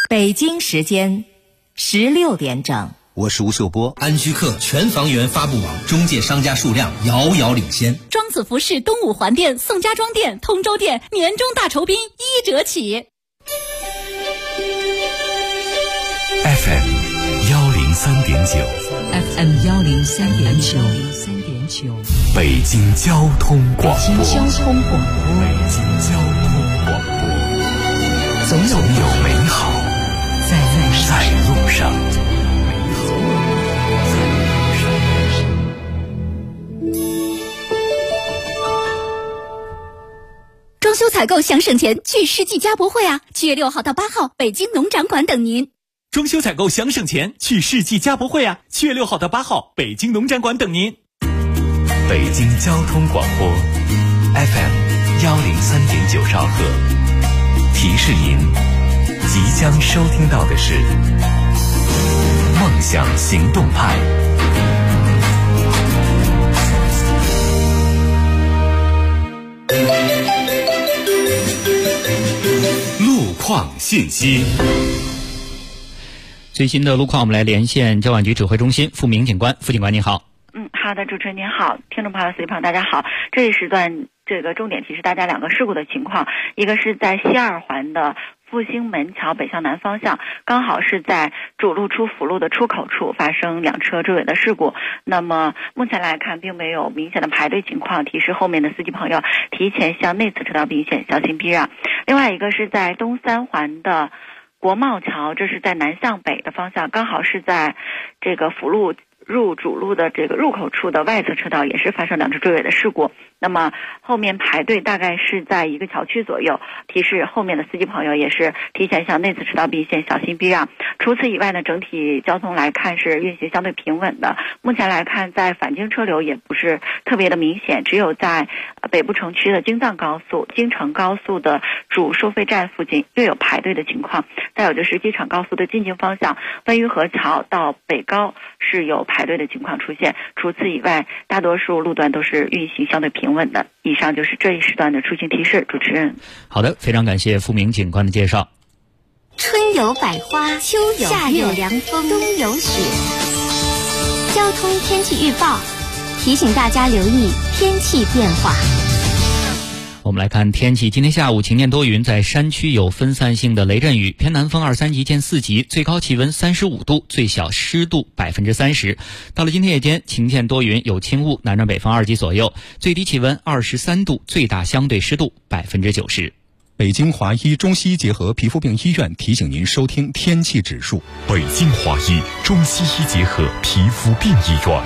北京时间16点整。 我是吴秀波。 安居客全房源发布网中介商家数量遥遥领先。 庄子服饰东五环店、宋家庄店、通州店年终大酬宾1折起。 FM 103.9 FM 103.9 北京交通广播。 北京交通广播。 总有美好在路上。 装修采购想省钱，去世纪家博会啊！7月6号到8号，北京农展馆等您。 装修采购想省钱，去世纪家博会啊！7月6号到8号，北京农展馆等您。 北京交通广播 FM 103.9兆赫，提示您即将收听到的是梦想行动派。路况信息。 最新的路况，我们来连线交管局指挥中心付明警官。付警官您好。 好的，主持人您好，听众朋友、随朋友大家好。这一时段重点提示大家2个事故的情况，一个是在西2环的复兴门桥北向南方向，刚好是在主路出辅路的出口处发生2车追尾的事故。那么目前来看并没有明显的排队情况，提示后面的司机朋友提前向内侧车道并线，小心避让。另外一个是在东3环的国贸桥，这是在南向北的方向，刚好是在这个辅路入主路的这个入口处的外侧车道，也是发生2车追尾的事故。那么后面排队大概是在1个桥区左右，提示后面的司机朋友也是提前向内侧车道并线，小心避让。除此以外呢，整体交通来看是运行相对平稳的。目前来看，在返京车流也不是特别的明显，只有在北部城区的京藏高速、京承高速的主收费站附近略有排队的情况。再有就是机场高速的进京方向，温榆河桥到北高是有排队的情况出现。除此以外，大多数路段都是运行相对平稳的。以上就是这一时段的出行提示，主持人。 好的，非常感谢付明警官的介绍。 春有百花，秋有夏有凉风，冬有雪。交通天气预报提醒大家留意天气变化。 我们来看天气，今天下午晴间多云，在山区有分散性的雷阵雨，偏南风2、3级见4级，最高气温35度，最小湿度30%。到了今天夜间，晴间多云，有轻雾，南转北风2级左右，最低气温23度，最大相对湿度90%。 北京华医中西医结合皮肤病医院提醒您收听天气指数。 北京华医中西医结合皮肤病医院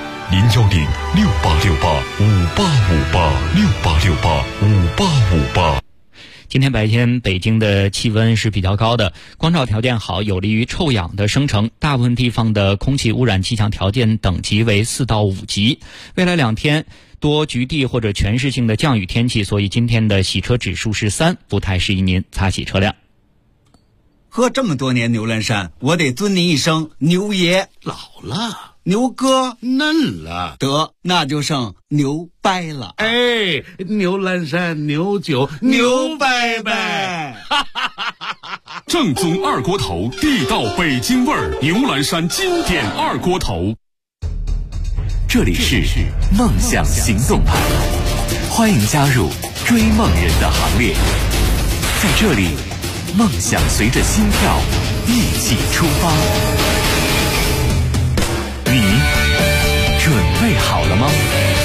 ，010-6868-5858，6868-5858。 今天白天北京的气温是比较高的，光照条件好，有利于臭氧的生成，大部分地方的空气污染气象条件等级为4到5级。未来2天多局地或者全市性的降雨天气，所以今天的洗车指数是3，不太适宜您擦洗车辆。 喝这么多年牛栏山，我得尊您一声牛爷。 老了， 牛哥嫩了， 得那就剩牛掰了。 哎，牛栏山牛酒牛掰掰。 正宗二锅头，地道北京味儿，牛栏山经典二锅头。这里是梦想行动派，欢迎加入追梦人的行列。在这里，梦想随着心跳一起出发。你准备好了吗？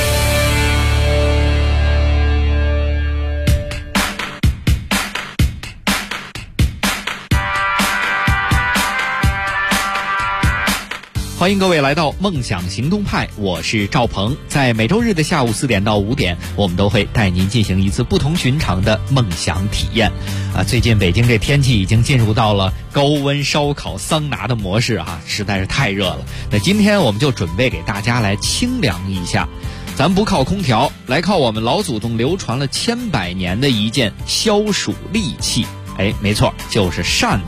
欢迎各位来到梦想行动派，我是赵鹏。在每周日的下午4点到5点，我们都会带您进行一次不同寻常的梦想体验。最近北京这天气已经进入到了高温烧烤桑拿的模式实在是太热了。那今天我们就准备给大家来清凉一下，咱不靠空调，来靠我们老祖宗流传了千百年的一件消暑利器。没错，就是扇子。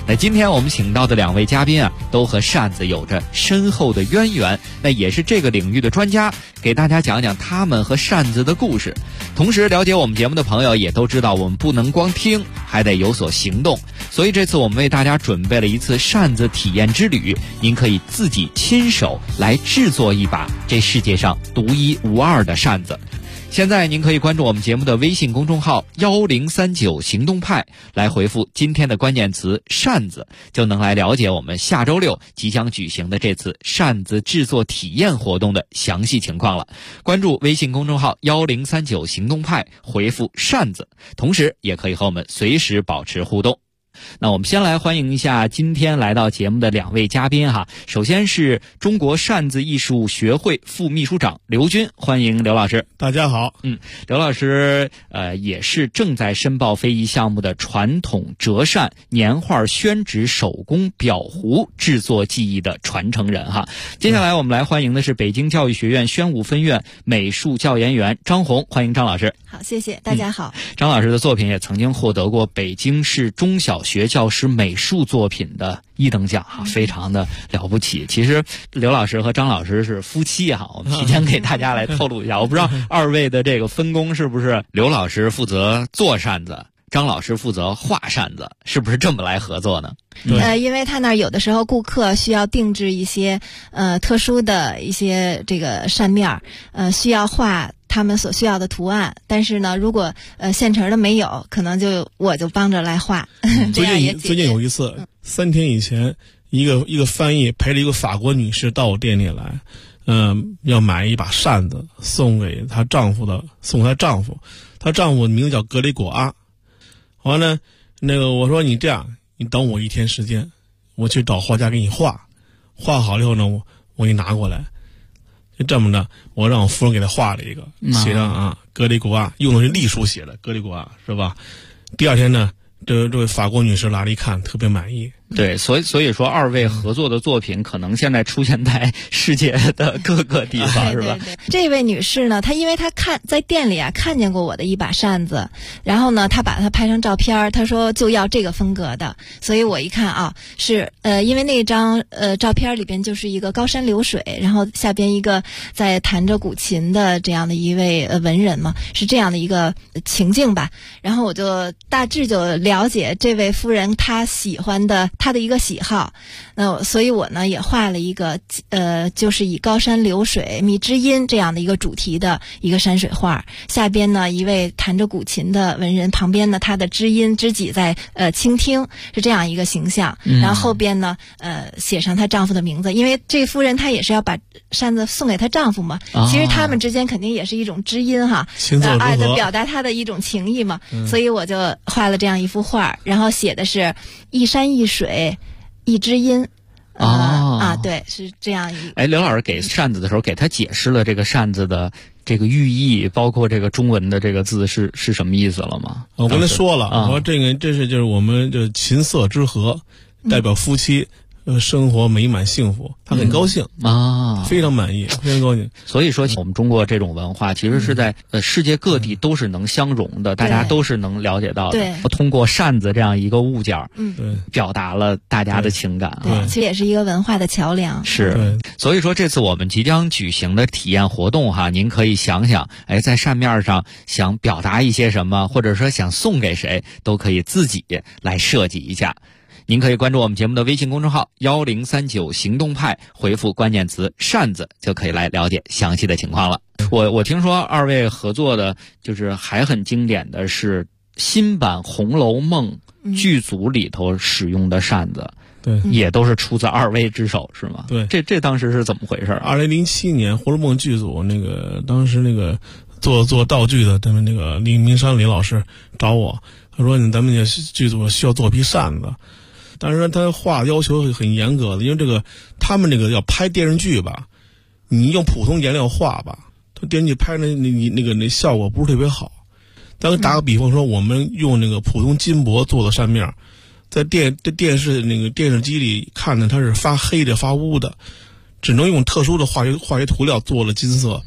那今天我们请到的2位嘉宾啊，都和扇子有着深厚的渊源，那也是这个领域的专家，给大家讲讲他们和扇子的故事。同时了解我们节目的朋友也都知道，我们不能光听，还得有所行动。所以这次我们为大家准备了一次扇子体验之旅，您可以自己亲手来制作一把这世界上独一无二的扇子。现在您可以关注我们节目的微信公众号1039行动派，来回复今天的关键词扇子，就能来了解我们下周6即将举行的这次扇子制作体验活动的详细情况了。关注微信公众号1039行动派，回复扇子，同时也可以和我们随时保持互动。那我们先来欢迎一下今天来到节目的2位嘉宾哈。首先是中国扇子艺术学会副秘书长刘军，欢迎刘老师。 大家好。 刘老师也是正在申报非遗项目的传统折扇、年画宣纸、手工裱糊制作技艺的传承人哈。接下来我们来欢迎的是北京教育学院宣武分院美术教研员张红，欢迎张老师。 好，谢谢，大家好。 张老师的作品也曾经获得过北京市中小学教师美术作品的1等奖哈，非常的了不起。其实刘老师和张老师是夫妻哈，我们提前给大家来透露一下，我不知道2位的这个分工是不是刘老师负责做扇子，张老师负责画扇子，是不是这么来合作呢？ 因为他那儿有的时候顾客需要定制一些特殊的一些这个扇面需要画他们所需要的图案，但是呢，如果现成的没有，可能我就帮着来画。 最近有一次，3天以前，一个翻译陪着一个法国女士到我店里来，要买一把扇子送给她丈夫，她丈夫名字叫格雷果阿。完了，我说你这样，你等我1天时间，我去找画家给你画好了以后呢，我给你拿过来。就这么着，我让我夫人给他画了一个，写上格雷果阿，用的是隶书写的格雷果阿，是吧？第2天呢，这位法国女士来了一看，特别满意。 对，所以说2位合作的作品可能现在出现在世界的各个地方，是吧？ 对。这位女士呢，因为她在店里看见过我的一把扇子，然后呢，她把它拍成照片，她说就要这个风格的，所以我一看是因为那张照片里边就是一个高山流水，然后下边一个在弹着古琴的这样的一位文人嘛，是这样的一个情境吧。然后我就大致就了解这位夫人她喜欢的。他的一个喜好，所以我呢也画了一个就是以高山流水、蜜知音这样的一个主题的一个山水画。下边呢一位弹着古琴的文人，旁边呢他的知音知己在倾听，是这样一个形象。然后后边呢写上她丈夫的名字，因为这夫人她也是要把扇子送给她丈夫嘛。其实他们之间肯定也是一种知音哈，爱的表达她的一种情谊嘛。所以我就画了这样一幅画，然后写的是一山一水一知音。对，是这样一个。 刘老师给扇子的时候，给他解释了这个扇子的这个寓意，包括这个中文的这个字是什么意思了吗？ 我跟他说了，我说就是我们这琴瑟之和，代表夫妻生活美满幸福，他很高兴非常满意，非常高兴。 所以说，我们中国这种文化其实是在世界各地都是能相融的，大家都是能了解到的。 对， 通过扇子这样一个物件表达了大家的情感对，其实也是一个文化的桥梁。 是，所以说这次我们即将举行的体验活动哈，您可以想想，在扇面上想表达一些什么，或者说想送给谁，都可以自己来设计一下。您可以关注我们节目的微信公众号1039行动派，回复关键词扇子，就可以来了解详细的情况了。我听说2位合作的就是还很经典的是新版《红楼梦》剧组里头使用的扇子， 对， 也都是出自2位之手，是吗？ 对， 这当时是怎么回事 ？2007年《红楼梦》剧组当时做道具的，他们李明山李老师找我，他说咱们剧组需要做批扇子。但是他画要求很严格的，因为他们要拍电视剧吧，你用普通颜料画吧，他电视剧拍那效果不是特别好。咱打个比方说，我们用普通金箔做的扇面，在电视电视机里看的它是发黑的发乌的，只能用特殊的化学涂料做了金色，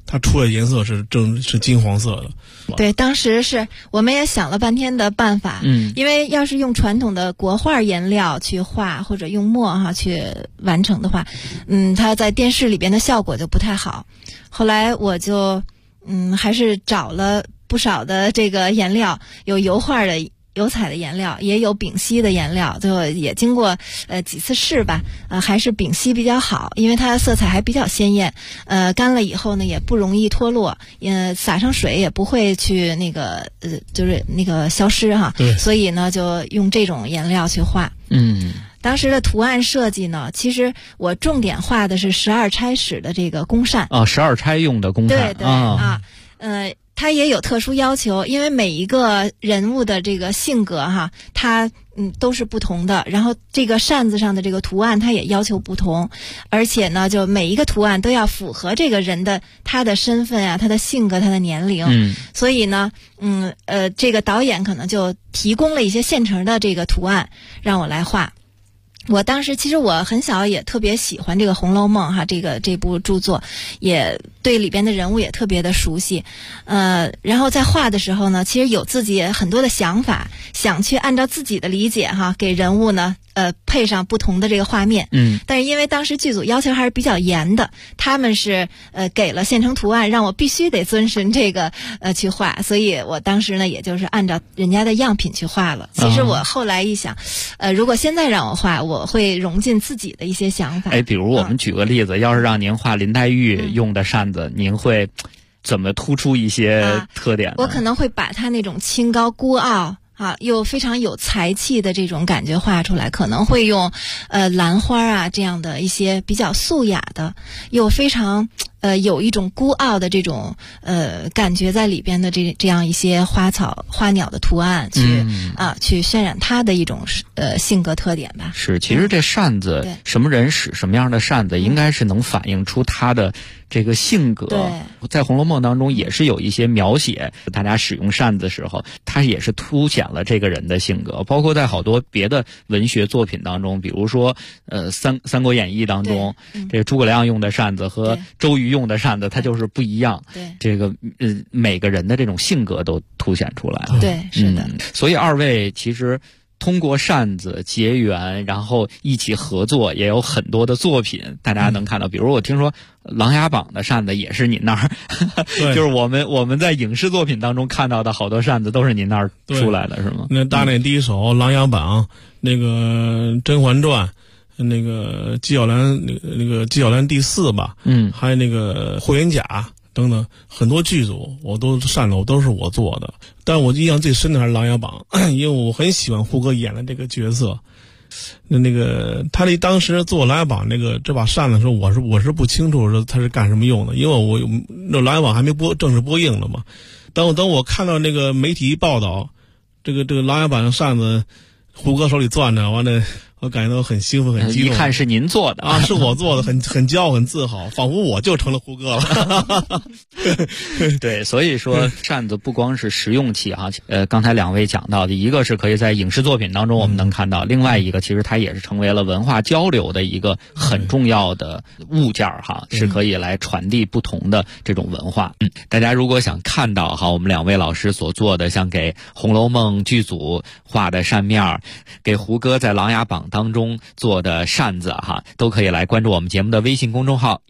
它出来的颜色是金黄色的。 对，当时是我们也想了半天的办法，因为要是用传统的国画颜料去画或者用墨去完成的话，它在电视里边的效果就不太好。后来我就还是找了不少的这个颜料，有油画的油彩的颜料，也有丙烯的颜料，最后也经过几次试吧，还是丙烯比较好，因为它色彩还比较鲜艳，干了以后呢也不容易脱落，撒上水也不会去就是那个消失哈，所以呢就用这种颜料去画。当时的图案设计呢，其实我重点画的是12钗史的这个宫扇 12钗用的宫扇， 对它也有特殊要求，因为每一个人物的这个性格它都是不同的，然后这个扇子上的这个图案它也要求不同，而且呢就每一个图案都要符合这个人的他的身份啊、他的性格、他的年龄，所以呢这个导演可能就提供了一些现成的这个图案让我来画。我当时其实我很小也特别喜欢这个《红楼梦》这部著作，也对里边的人物也特别的熟悉，然后在画的时候呢，其实有自己很多的想法，想去按照自己的理解给人物呢配上不同的这个画面，但是因为当时剧组要求还是比较严的，他们是给了现成图案，让我必须得遵循这个去画，所以我当时呢也就是按照人家的样品去画了。其实我后来一想，如果现在让我画，我会融进自己的一些想法。 比如我们举个例子，要是让您画林黛玉用的扇子，您会怎么突出一些特点呢？ 我可能会把它那种清高孤傲又非常有才气的这种感觉画出来，可能会用兰花这样的一些比较素雅的又非常有一种孤傲的这种感觉在里边的这样一些花草花鸟的图案去渲染它的一种性格特点吧。 是，其实这扇子什么人使什么样的扇子，应该是能反映出他的这个性格。在《红楼梦》当中也是有一些描写，大家使用扇子的时候，它也是凸显了这个人的性格。包括在好多别的文学作品当中，比如说三国演义当中，这个诸葛亮用的扇子和周瑜用的扇子，它就是不一样。这个每个人的这种性格都凸显出来了。 对，是的。 所以二位其实通过扇子结缘，然后一起合作，也有很多的作品大家能看到。比如我听说《琅琊榜》的扇子也是您那儿，就是我们在影视作品当中看到的好多扇子都是您那儿出来的，是吗？ 那大内第一手《琅琊榜》，那个《甄嬛传》，那个纪晓岚第4吧，还有那个霍元甲等等很多剧组，我都是我做的。但我印象最深的还是《琅琊榜》，因为我很喜欢胡歌演的这个角色。那个他当时做《琅琊榜》这把扇子的时候，我是不清楚说他是干什么用的，因为《琅琊榜》还没正式播映了嘛。等我看到那个媒体报道，这个《琅琊榜》的扇子胡歌手里攥着，完了。我感觉到很兴奋，很激动。 一看是您做的是我做的，很骄傲，很自豪，仿佛我就成了胡歌了。 对，所以说扇子不光是实用器刚才两位讲到的，一个是可以在影视作品当中我们能看到，另外一个其实它也是成为了文化交流的一个很重要的物件是可以来传递不同的这种文化。大家如果想看到我们两位老师所做的，像给《红楼梦》剧组画的扇面，给胡歌在《琅琊榜》当中做的扇子都可以来关注我们节目的微信公众号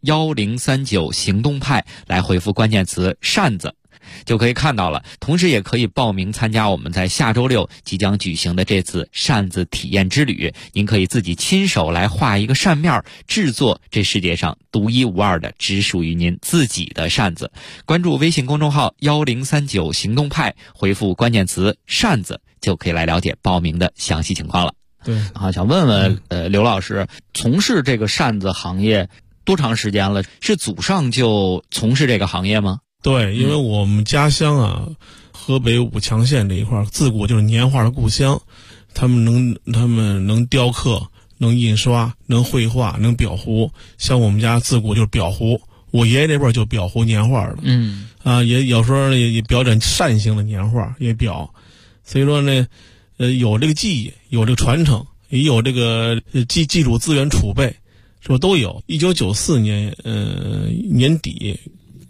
1039行动派，来回复关键词扇子就可以看到了。同时也可以报名参加我们在下周6即将举行的这次扇子体验之旅，您可以自己亲手来画一个扇面，制作这世界上独一无二的只属于您自己的扇子。关注微信公众号1039行动派，回复关键词扇子就可以来了解报名的详细情况了。 对想问问刘老师，从事这个扇子行业多长时间了？是祖上就从事这个行业吗？ 对，因为我们家乡河北武强县这一块自古就是年画的故乡，他们能雕刻，能印刷，能绘画，能裱糊。像我们家自古就是裱糊，我爷爷那辈就裱糊年画的，也有时候也裱点扇形的年画也裱，所以说呢。有这个技艺，有这个传承，也有这个技术资源储备，是吧？都有。1994年年底，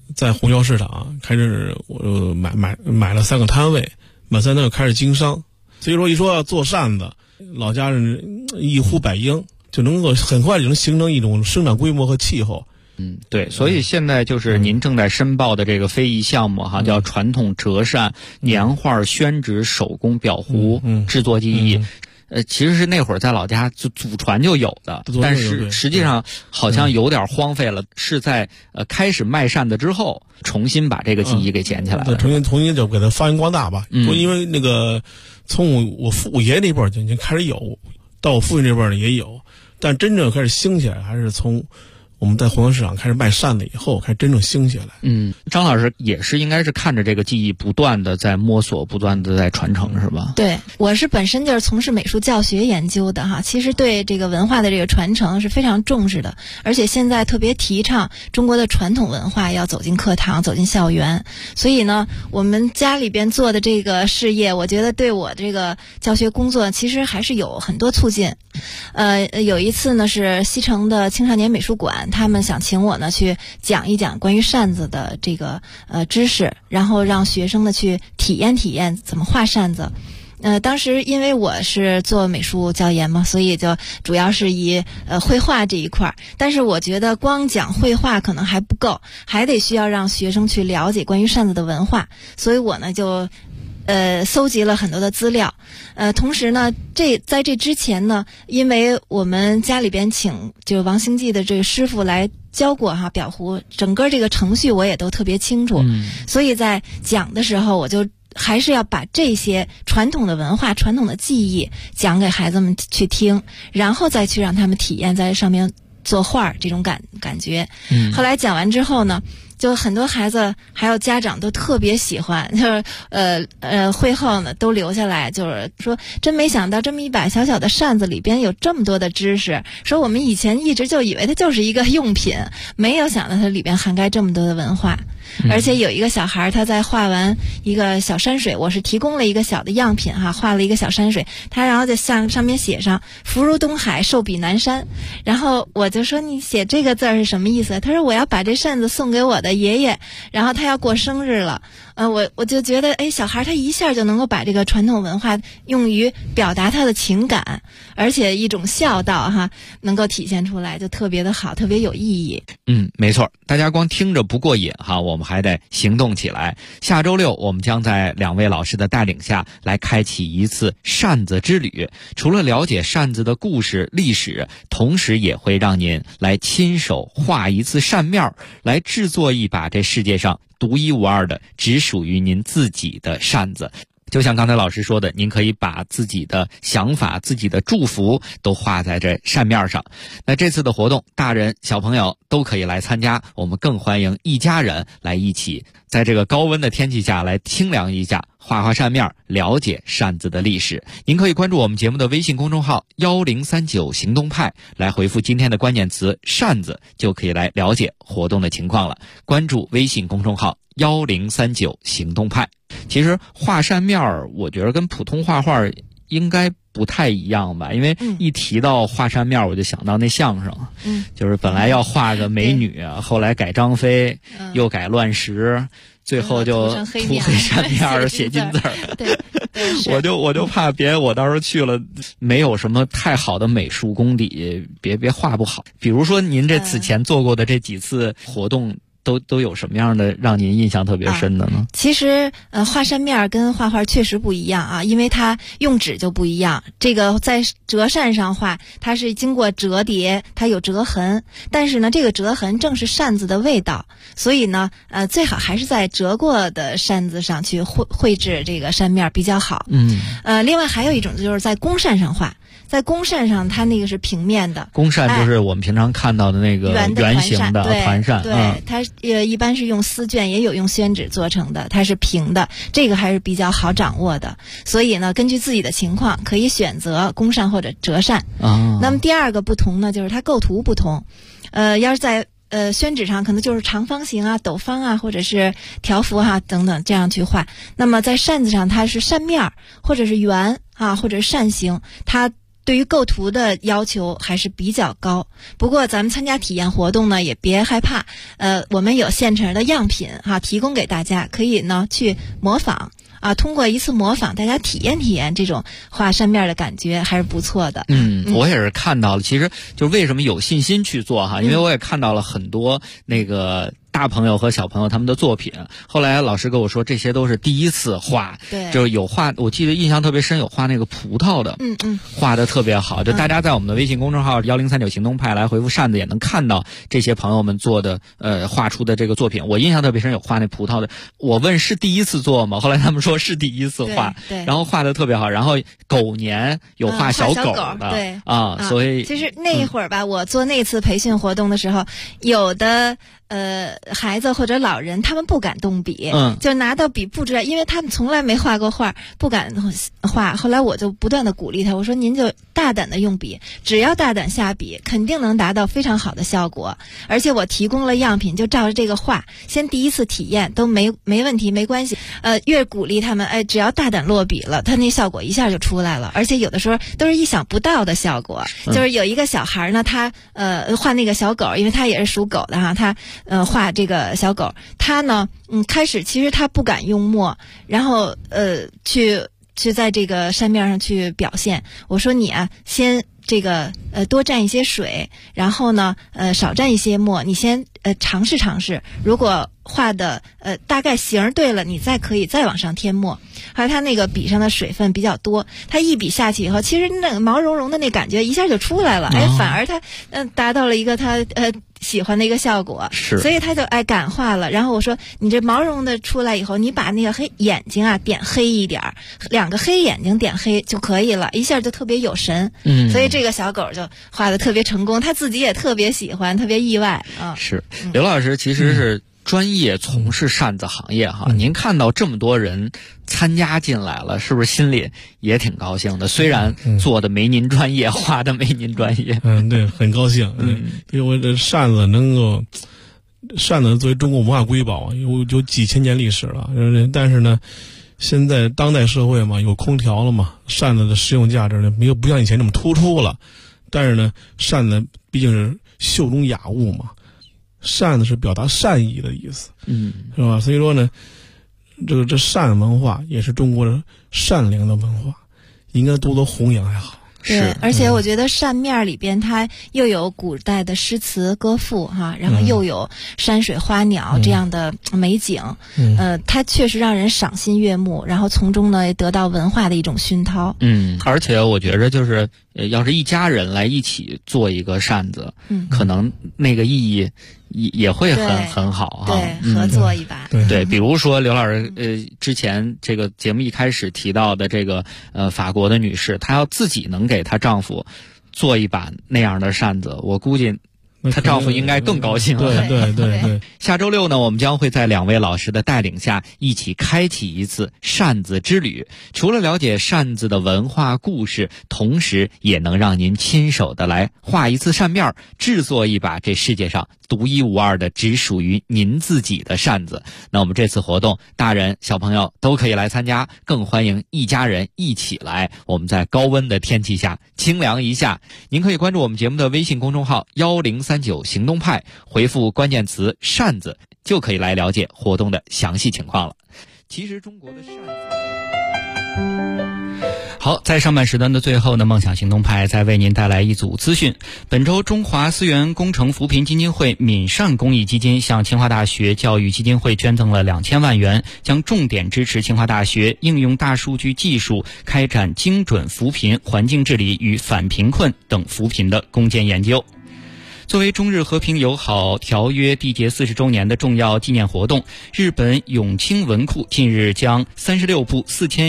在虹桥市场开始我买了3个摊位，买3摊位开始经商。所以说一说要做扇子，老家人一呼百应，就能够很快就能形成一种生产规模和气候。 对，所以现在就是您正在申报的这个非遗项目哈，叫传统折扇、年画、宣纸、手工裱糊制作技艺。其实是那会儿在老家就祖传就有的，但是实际上好像有点荒废了，是在开始卖扇子之后，重新把这个技艺给捡起来了。 重新就给它发扬光大吧。因为那个从我爷爷那辈儿就已经开始有，到我父亲这辈儿呢也有，但真正开始兴起来还是从我们在虹桥市场开始卖扇子以后，开始真正兴起来。 张老师也是应该是看着这个技艺不断的在摸索，不断的在传承，是吧？ 对，我是本身就是从事美术教学研究的哈，其实对这个文化的这个传承是非常重视的，而且现在特别提倡中国的传统文化要走进课堂，走进校园。所以呢，我们家里边做的这个事业，我觉得对我这个教学工作其实还是有很多促进。有一次呢，是西城的青少年美术馆，他们想请我呢去讲一讲关于扇子的这个知识，然后让学生呢去体验怎么画扇子。当时因为我是做美术教研嘛，所以就主要是以绘画这一块，但是我觉得光讲绘画可能还不够，还得需要让学生去了解关于扇子的文化，所以我呢就搜集了很多的资料。同时呢，在这之前呢，因为我们家里边请就王兴记的这个师傅来教过哈裱糊，整个这个程序我也都特别清楚，所以在讲的时候我就还是要把这些传统的文化、传统的技艺讲给孩子们去听，然后再去让他们体验在上面作画这种感觉。后来讲完之后呢，就很多孩子还有家长都特别喜欢，就是会后呢都留下来，就是说真没想到这么一把小小的扇子里边有这么多的知识，说我们以前一直就以为它就是一个用品，没有想到它里边涵盖这么多的文化。而且有一个小孩他在画完一个小山水，我是提供了一个小的样品哈，画了一个小山水，他然后就上面写上福如东海，寿比南山。然后我就说你写这个字是什么意思？他说我要把这扇子送给我的爷爷，然后他要过生日了。我就觉得小孩他一下就能够把这个传统文化用于表达他的情感，而且一种孝道哈能够体现出来，就特别的好，特别有意义。 没错，大家光听着不过瘾哈，我们还得行动起来。下周6我们将在2位老师的带领下来开启一次扇子之旅，除了了解扇子的故事历史，同时也会让您来亲手画一次扇面，来制作一把这世界上独一无二的只属于您自己的扇子。就像刚才老师说的，您可以把自己的想法、自己的祝福都画在这扇面上。那这次的活动，大人小朋友都可以来参加，我们更欢迎一家人来一起在这个高温的天气下来清凉一下，画扇面，了解扇子的历史。您可以关注我们节目的微信公众号1039行动派，来回复今天的关键词扇子，就可以来了解活动的情况了。关注微信公众号1039行动派。其实画扇面我觉得跟普通画画应该不太一样吧，因为一提到画扇面我就想到那相声，就是本来要画个美女，后来改张飞，又改乱石，最后就涂黑扇面写金字儿。对，我就怕我到时候去了没有什么太好的美术功底，别画不好。比如说您这此前做过的这几次活动，都有什么样的让您印象特别深的呢？ 其实画扇面跟画画确实不一样啊，因为它用纸就不一样。这个在折扇上画，它是经过折叠，它有折痕，但是呢这个折痕正是扇子的味道，所以呢最好还是在折过的扇子上去绘制这个扇面比较好。另外还有一种就是在公扇上画，在公扇上它那个是平面的， 公扇就是我们平常看到的那个圆形的团扇， 对，它一般是用丝绢，也有用宣纸做成的，它是平的，这个还是比较好掌握的。所以呢，根据自己的情况，可以选择公扇或者折扇。那么第二个不同呢，就是它构图不同。要是在宣纸上可能就是长方形啊、斗方啊，或者是条幅啊等等这样去画。那么在扇子上，它是扇面或者是圆啊，或者是扇形，它对于构图的要求还是比较高。不过咱们参加体验活动呢，也别害怕，我们有现成的样品提供给大家，可以呢去模仿。通过一次模仿，大家体验体验这种画扇面的感觉还是不错的。 我也是看到了，其实就为什么有信心去做哈，因为我也看到了很多那个大朋友和小朋友他们的作品。后来老师跟我说，这些都是第一次画， 对， 就是有画，我记得印象特别深，有画那个葡萄的，画的特别好。就大家在我们的微信公众号1039行动派来回复扇子，也能看到这些朋友们做的画出的这个作品。我印象特别深，有画那葡萄的。我问是第一次做吗？后来他们说是第一次画， 对， 然后画的特别好。然后狗年有画小狗的， 对所以其实那一会儿吧，我做那次培训活动的时候，有的孩子或者老人他们不敢动笔，就拿到笔不知道，因为他们从来没画过画，不敢画。后来我就不断的鼓励他，我说您就大胆的用笔，只要大胆下笔，肯定能达到非常好的效果。而且我提供了样品，就照着这个画，先第一次体验都没问题，没关系。越鼓励他们，只要大胆落笔了，他那效果一下就出来了。而且有的时候都是意想不到的效果，就是有一个小孩呢，他画那个小狗，因为他也是属狗的哈，他画这个小狗，他呢开始其实他不敢用墨，然后去在这个扇面上去表现。我说你先这个多蘸一些水，然后呢少蘸一些墨，你先尝试尝试，如果画的大概形对了，你可以再往上添墨。还有他那个笔上的水分比较多，他一笔下去以后，其实那个毛茸茸的那感觉一下就出来了，反而他达到了一个他喜欢的一个效果，所以他就敢画了。然后我说你这毛茸的出来以后，你把那个眼睛点黑一点，2个黑眼睛点黑就可以了，一下就特别有神。所以这个小狗就画的特别成功，他自己也特别喜欢，特别意外是刘老师其实是专业从事扇子行业哈，您看到这么多人参加进来了，是不是心里也挺高兴的？虽然做的没您专业，画的没您专业， 对，很高兴。因为我这扇子作为中国文化瑰宝，有几千年历史了。但是呢，现在当代社会嘛，有空调了嘛，扇子的实用价值呢不像以前那么突出了。但是呢，扇子毕竟是秀中雅物嘛。扇子是表达善意的意思，是吧？所以说呢，这扇文化也是中国的善良的文化，应该多多弘扬还好。 对，而且我觉得扇面里边它又有古代的诗词歌赋哈，然后又有山水花鸟这样的美景，它确实让人赏心悦目，然后从中呢也得到文化的一种熏陶。 而且我觉着就是要是一家人来一起做一个扇子，可能那个意义也会很好哈。 对，合作一把。 对，比如说刘老师之前这个节目一开始提到的这个法国的女士，她要自己能给她丈夫做一把那样的扇子，我估计她丈夫应该更高兴。 对。 下周6呢，我们将会在2位老师的带领下，一起开启一次扇子之旅。除了了解扇子的文化故事，同时也能让您亲手的来画一次扇面，制作一把这世界上独一无二的只属于您自己的扇子。那我们这次活动，大人小朋友都可以来参加，更欢迎一家人一起来。我们在高温的天气下清凉一下。您可以关注我们节目的微信公众号1039行动派，回复关键词扇子，就可以来了解活动的详细情况了。其实中国的扇子。好，在上半时段的最后呢，梦想行动派再为您带来一组资讯。本周中华思源工程扶贫基金会闽善公益基金向清华大学教育基金会捐赠了2000万元，将重点支持清华大学应用大数据技术，开展精准扶贫、环境治理与反贫困等扶贫的攻坚研究。作为中日和平友好条约缔结40周年的重要纪念活动，日本永清文库近日将36部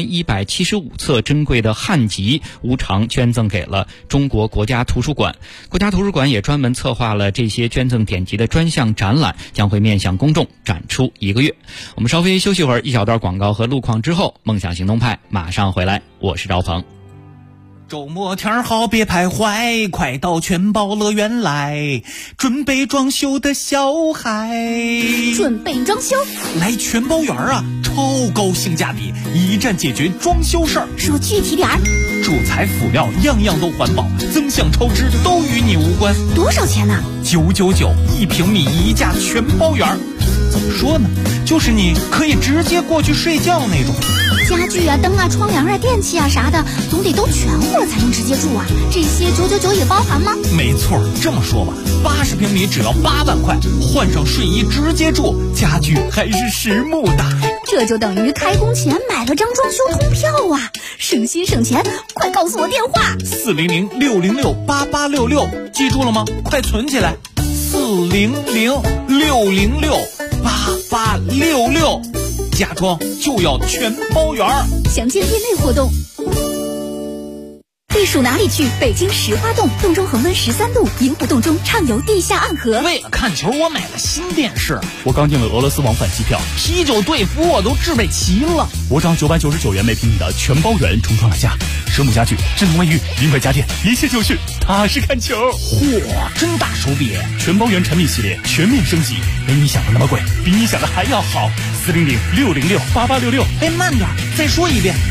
4175册珍贵的汉籍无偿捐赠给了中国国家图书馆。国家图书馆也专门策划了这些捐赠典籍的专项展览，将会面向公众展出1个月。我们稍微休息会儿，一小段广告和路况之后，梦想行动派马上回来。我是赵鹏。 周末天好别徘徊，快到全宝乐园来，准备装修的小孩。 准备装修？ 来全宝园啊，超高性价比，一站解决装修事儿。 说具体点儿。 主材辅料样样都环保，增项超支都与你无关。 多少钱呢 ？999一平米一价全包园。怎么说呢？就是你可以直接过去睡觉那种。 家具啊、灯啊、窗帘啊、电器啊啥的，总得都全乎才能直接住啊。这些999也包含吗？ 没错，这么说吧，80平米只要8万块，换上睡衣直接住，家具还是实木的。 这就等于开工前买了张装修通票啊！省心省钱，快告诉我电话 ：400-606-8866，记住了吗？快存起来，400-606-8866，家装就要全包圆。 详见店内活动。避暑哪里去？北京石花洞，洞中恒温13度，银湖洞中畅游地下暗河。 为了看球，我买了新电视。 我刚订了俄罗斯往返机票， 啤酒队服我都置备齐了。 我涨999元每平米的全包圆重创了价，实木家具、智能卫浴、名牌家电，一切就绪，踏实看球。 嚯，真大手笔！ 全包圆产品系列全面升级，没你想的那么贵，比你想的还要好。400-606-8866。 哎，慢点，再说一遍。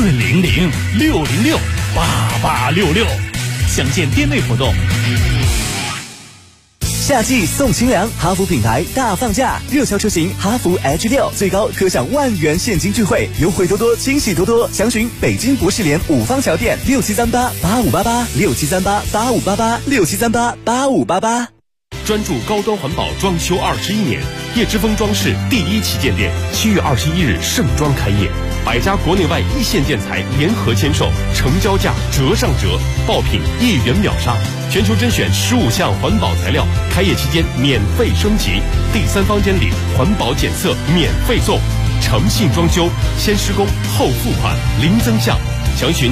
400-606-8866， 详见店内活动。 夏季送清凉，哈弗品牌大放价，热销车型哈弗 H6 最高可享10000元现金钜惠，优惠多多，惊喜多多。详询北京博士联5方桥店6738-8588，6738-8588，6738-8588。 专注高端环保装修21年，叶之峰装饰第1旗舰店7月21日盛装开业，100家国内外一线建材联合签售，成交价折上折，爆品1元秒杀，全球甄选15项环保材料，开业期间免费升级，第3方监理环保检测免费送，诚信装修，先施工后付款，零增项。详询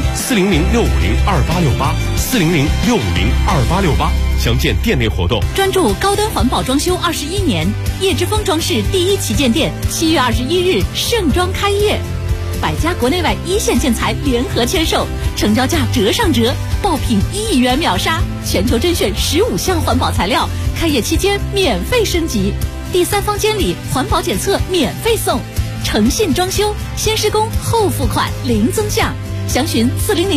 400-650-2868，400-650-2868，详见店内活动。 专注高端环保装修21年，叶之峰装饰第1旗舰店7月21日盛装开业，100家国内外一线建材联合签售，成交价折上折，爆品1元秒杀，全球甄选15项环保材料，开业期间免费升级，第3方监理环保检测免费送，诚信装修，先施工后付款，零增项。详询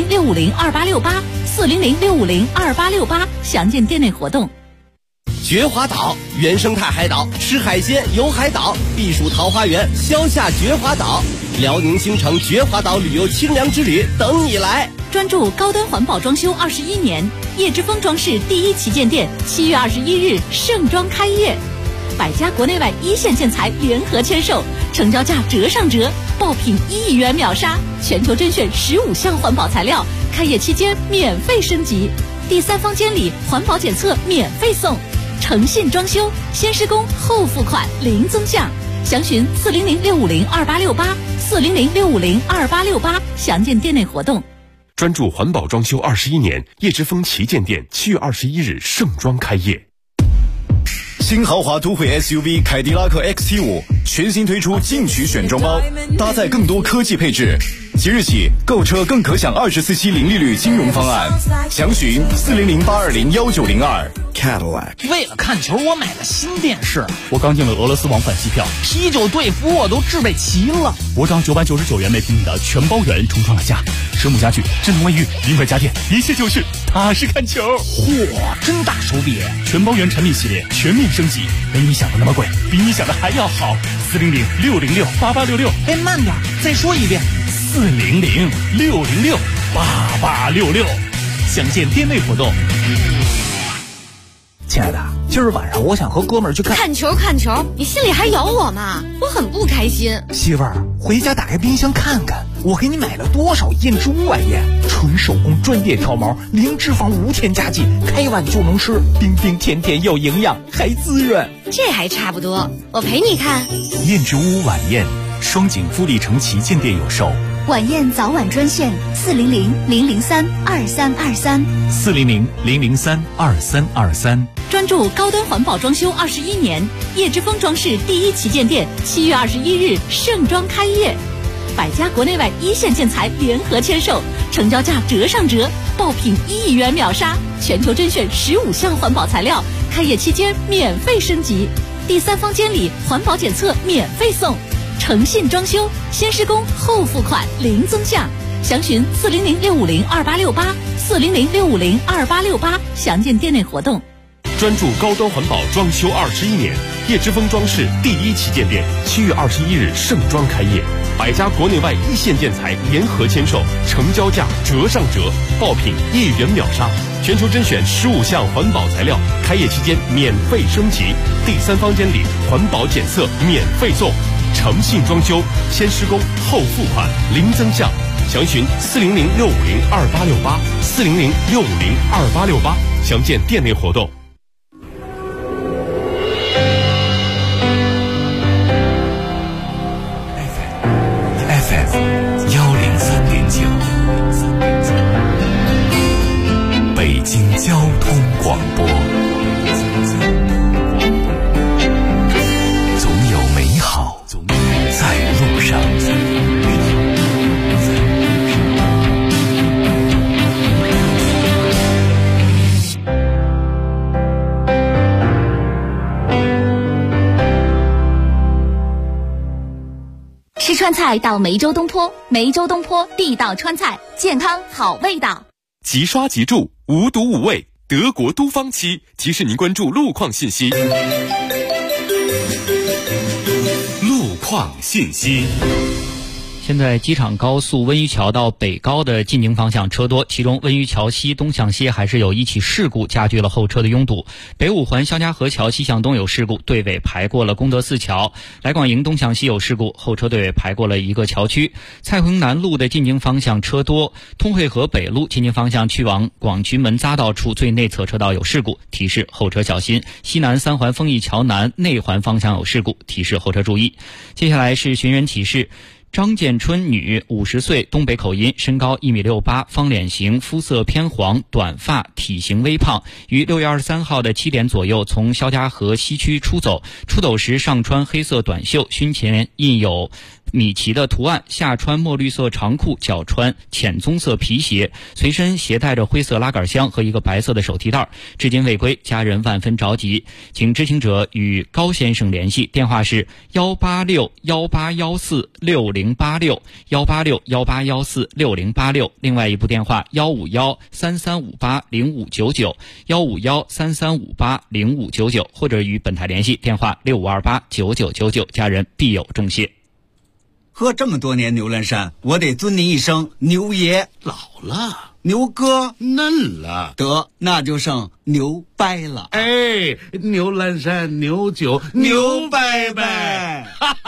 400-650-2868，400-650-2868，详见店内活动。 绝华岛原生态海岛，吃海鲜游海岛，避暑桃花源，消夏绝华岛，辽宁新城绝华岛旅游清凉之旅等你来。 专注高端环保装修21年，叶之峰装饰第1旗舰店7月21日盛装开业，100家国内外一线建材联合签售，成交价折上折，爆品1元秒杀，全球甄选15项环保材料，开业期间免费升级，第3方监理环保检测免费送，诚信装修，先施工后付款，零增项。详询400-650-2868，400-650-2868，详见店内活动。 专注环保装修21年，叶之峰旗舰店7月21日盛装开业。 新豪华都会 SUV 凯迪拉克 XT5 全新推出进取选装包，搭载更多科技配置。即日起购车更可享24期零利率金融方案，详询400-820-1902。Cadillac。 为了看球，我买了新电视。 我刚订了俄罗斯往返机票， 啤酒队服我都置备齐了。 我涨999元每平米的全包圆重创了价，实木家具、智能卫浴、名牌家电，一切就绪，踏实看球。 嚯，真大手笔！ 全包圆产品系列全面升级，没你想的那么贵，比你想的还要好。400-606-8866。 哎，慢点，再说一遍。 400-606-8866， 详见店内活动。亲爱的，今儿晚上我想和哥们儿去看球，你心里还有我吗？我很不开心。 媳妇儿，回家打开冰箱看看，我给你买了多少燕之屋晚宴，纯手工专业调毛，零脂肪无添加剂，开碗就能吃，冰冰甜甜有营养，还滋润。 这还差不多，我陪你看。 燕之屋晚宴，双井富力城旗舰店有售。 晚宴早晚专线 400-003-2323，400-003-2323。 专注高端环保装修21年，叶之峰装饰第1旗舰店7月21日盛装开业百家国内外一线建材联合签售，成交价折上折，爆品1亿元秒杀，全球甄选15项环保材料，开业期间免费升级，第三方监理环保检测免费送，诚信装修，先施工后付款零增价，详询400-650-2868，400-650-2868，详见店内活动。 专注高端环保装修21年，叶之峰装饰第1旗舰店7月21日盛装开业，百家国内外一线建材联合签售，成交价折上折，爆品1亿元秒杀，全球甄选15项环保材料，开业期间免费升级，第三方监理环保检测免费送，诚信装修，先施工后付款零增价，详询400-650-2868，400-650-2868，详见店内活动。 北京交通广播，总有美好在路上。 吃川菜到梅州东坡，梅州东坡地道川菜，健康好味道。 即刷即住，无毒无味，德国都方漆提示您关注路况信息。路况信息。 现在机场高速温榆桥到北高的进京方向车多，其中温榆桥西东向西还是有一起事故加剧了后车的拥堵。北五环肖家河桥西向东有事故，队尾排过了功德寺桥。来广营东向西有事故，后车队尾排过了一个桥区。蔡锺南路的进京方向车多，通惠河北路进京方向去往广渠门匝道处最内侧车道有事故，提示后车小心。西南三环丰益桥南内环方向有事故，提示后车注意。接下来是寻人启事。张建春女50岁，东北口音，身高1.68米，方脸型，肤色偏黄，短发，体型微胖，于6月23号的7点左右从肖家河西区出走，出走时上穿黑色短袖，胸前印有米奇的图案，下穿墨绿色长裤，脚穿浅棕色皮鞋，随身携带着灰色拉杆箱和一个白色的手提袋，至今未归，家人万分着急，请知情者与高先生联系，电话是186-1814-6086，186-1814-6086，另外一部电话151-3358-0599，151-3358-0599，或者与本台联系，电话6528-9999，家人必有重谢。 喝这么多年牛栏山，我得尊您一声牛爷。 老了， 牛哥嫩了， 得那就剩牛掰了。 哎，牛栏山牛酒牛掰掰。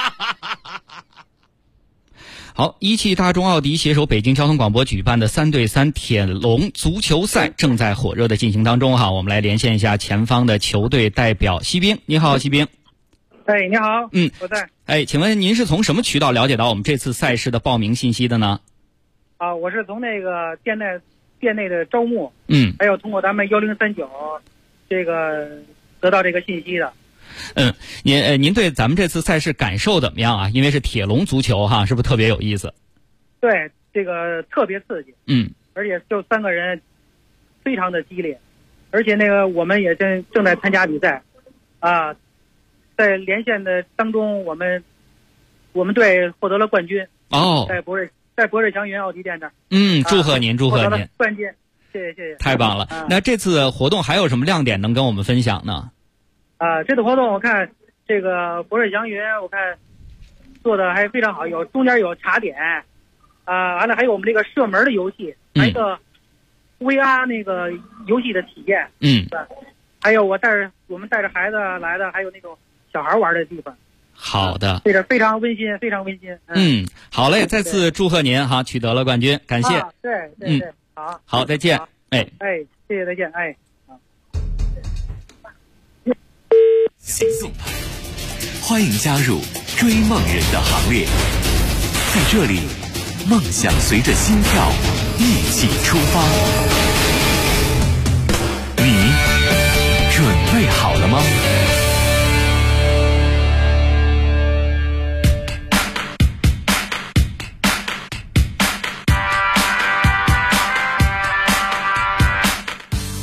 好，一汽大众奥迪携手北京交通广播举办的3对3铁笼足球赛正在火热的进行当中哈，我们来连线一下前方的球队代表西兵。你好，西兵。 哎，你好，我在。 哎，请问您是从什么渠道了解到我们这次赛事的报名信息的呢？ 啊，我是从那个店内的招募， 还有通过咱们1039这个得到这个信息的。 您对咱们这次赛事感受怎么样啊？因为是铁笼足球哈，是不是特别有意思？ 对，这个特别刺激。而且就3个人，非常的激烈，而且那个我们也正在参加比赛，啊。在连线的当中，我们队获得了冠军哦， 在博瑞祥云奥迪店这儿。 祝贺您，祝贺您！ 获得了冠军，谢谢。 太棒了！那这次活动还有什么亮点能跟我们分享呢？ 这次活动我看这个博瑞祥云，我看做的还非常好，中间有茶点，完了还有我们这个射门的游戏，还有一个 VR 那个游戏的体验，还有我们带着孩子来的，还有那种小孩玩的地方。 好的， 非常温馨，非常温馨。 好嘞，再次祝贺您哈，取得了冠军，感谢。 对， 好，再见。 谢谢，再见。 行动派，欢迎加入追梦人的行列，在这里，梦想随着心跳一起出发。你准备好了吗？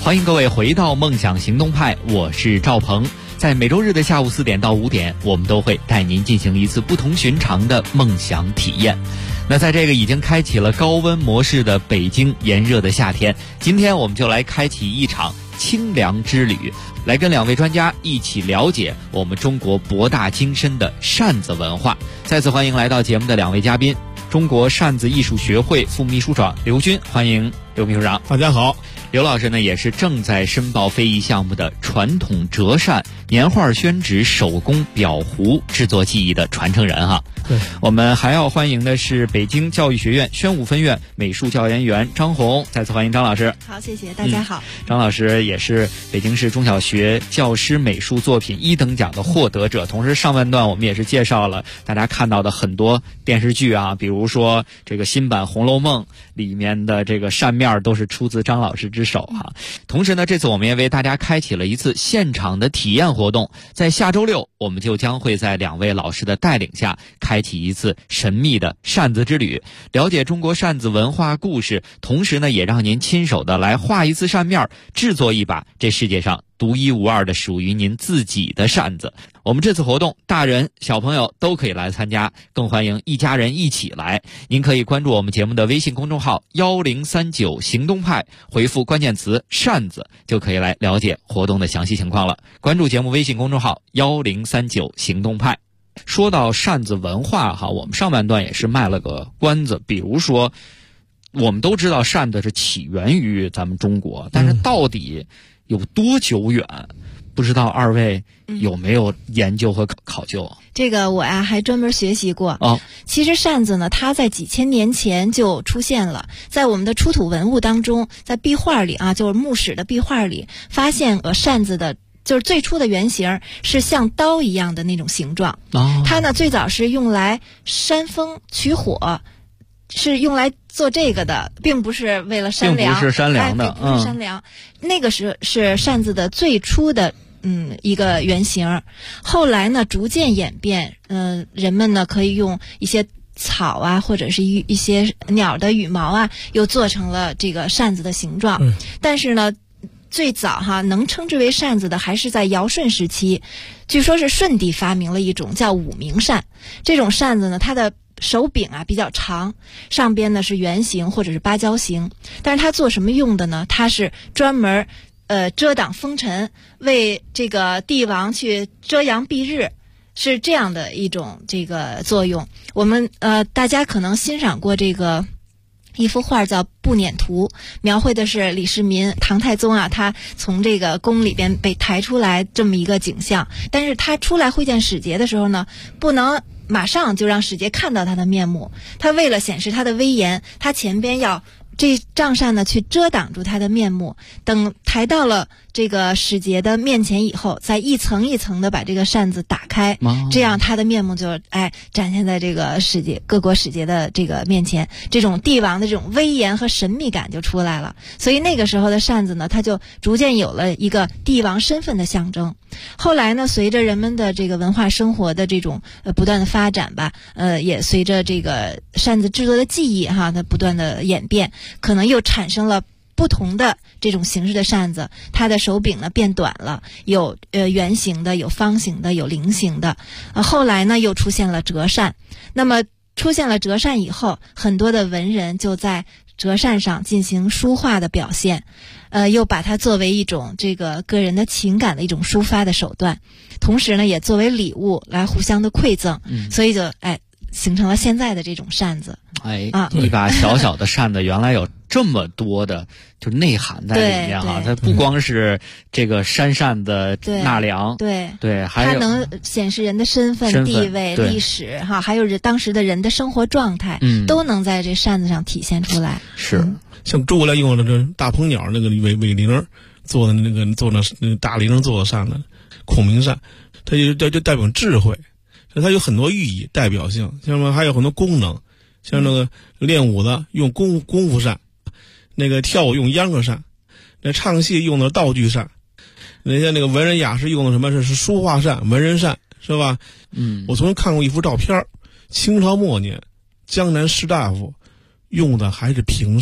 欢迎各位回到梦想行动派，我是赵鹏。在每周日的下午4点到5点，我们都会带您进行一次不同寻常的梦想体验。那在这个已经开启了高温模式的北京炎热的夏天，今天我们就来开启一场清凉之旅，来跟2位专家一起了解我们中国博大精深的扇子文化。再次欢迎来到节目的2位嘉宾，中国扇子艺术学会副秘书长刘军，欢迎刘秘书长。 大家好。 刘老师呢，也是正在申报非遗项目的传统折扇、年画宣纸、手工裱糊制作技艺的传承人哈。 对， 我们还要欢迎的是北京教育学院宣武分院美术教研员张红，再次欢迎张老师。 好，谢谢大家好。 张老师也是北京市中小学教师美术作品1等奖的获得者，同时上半段我们也是介绍了大家看到的很多电视剧啊，比如说这个新版《红楼梦》里面的这个扇面都是出自张老师之手哈。同时呢，这次我们也为大家开启了一次现场的体验活动，在下周6我们就将会在2位老师的带领下开启一次神秘的扇子之旅，了解中国扇子文化故事，同时呢也让您亲手的来画一次扇面，制作一把这世界上独一无二的属于您自己的扇子。我们这次活动大人小朋友都可以来参加，更欢迎一家人一起来。您可以关注我们节目的微信公众号1039行动派，回复关键词扇子就可以来了解活动的详细情况了。关注节目微信公众号1039行动派。说到扇子文化哈，我们上半段也是卖了个关子，比如说我们都知道扇子是起源于咱们中国，但是到底有多久远，不知道2位有没有研究和考究？ 这个我呀还专门学习过。其实扇子呢，它在几千年前就出现了，在我们的出土文物当中，在壁画里啊，就是墓室的壁画里发现扇子的就是最初的原型是像刀一样的那种形状。它呢最早是用来扇风取火，是用来做这个的，并不是为了扇凉， 并不是扇凉的， 不是扇凉。那个是扇子的最初的一个原型。后来呢逐渐演变，人们呢可以用一些草啊，或者是一些鸟的羽毛啊，又做成了这个扇子的形状。但是呢最早能称之为扇子的还是在尧舜时期，据说是舜帝发明了一种叫五鸣扇。这种扇子呢，它的手柄啊比较长，上边呢是圆形或者是芭蕉形。但是它做什么用的呢？它是专门遮挡风尘，为这个帝王去遮阳蔽日，是这样的一种这个作用。我们大家可能欣赏过这个一幅画叫《步辇图》，描绘的是李世民唐太宗啊，他从这个宫里边被抬出来这么一个景象。但是他出来会见使节的时候呢，不能马上就让使节看到他的面目，他为了显示他的威严，他前边要这帐扇呢去遮挡住他的面目，等抬到了这个使节的面前以后，再一层一层的把这个扇子打开，这样他的面目就展现在这个使节各国使节的这个面前，这种帝王的这种威严和神秘感就出来了。所以那个时候的扇子呢，它就逐渐有了一个帝王身份的象征。后来呢，随着人们的这个文化生活的这种不断的发展吧，也随着这个扇子制作的技艺它不断的演变，可能又产生了不同的这种形式的扇子，它的手柄呢变短了，有圆形的，有方形的，有菱形的。后来呢又出现了折扇。那么出现了折扇以后，很多的文人就在折扇上进行书画的表现，又把它作为一种这个个人的情感的一种抒发的手段，同时呢也作为礼物来互相的馈赠，所以就形成了现在的这种扇子。 一把小小的扇子原来有这么多的就内涵在里面哈，它不光是这个扇扇的纳凉，对，还有它能显示人的身份地位、历史哈，还有当时的人的生活状态，都能在这扇子上体现出来。 是， 像诸葛亮用的这大鹏鸟那个尾铃做的那个大铃做的扇子，孔明扇，它就代表智慧。它有很多寓意代表性，像什么还有很多功能，像那个练武的用功夫扇，那个跳舞用秧歌扇，那唱戏用的道具扇，人家那个文人雅士用的什么是书画扇、文人扇，是吧？我曾经看过一幅照片，清朝末年江南士大夫用的还是平扇，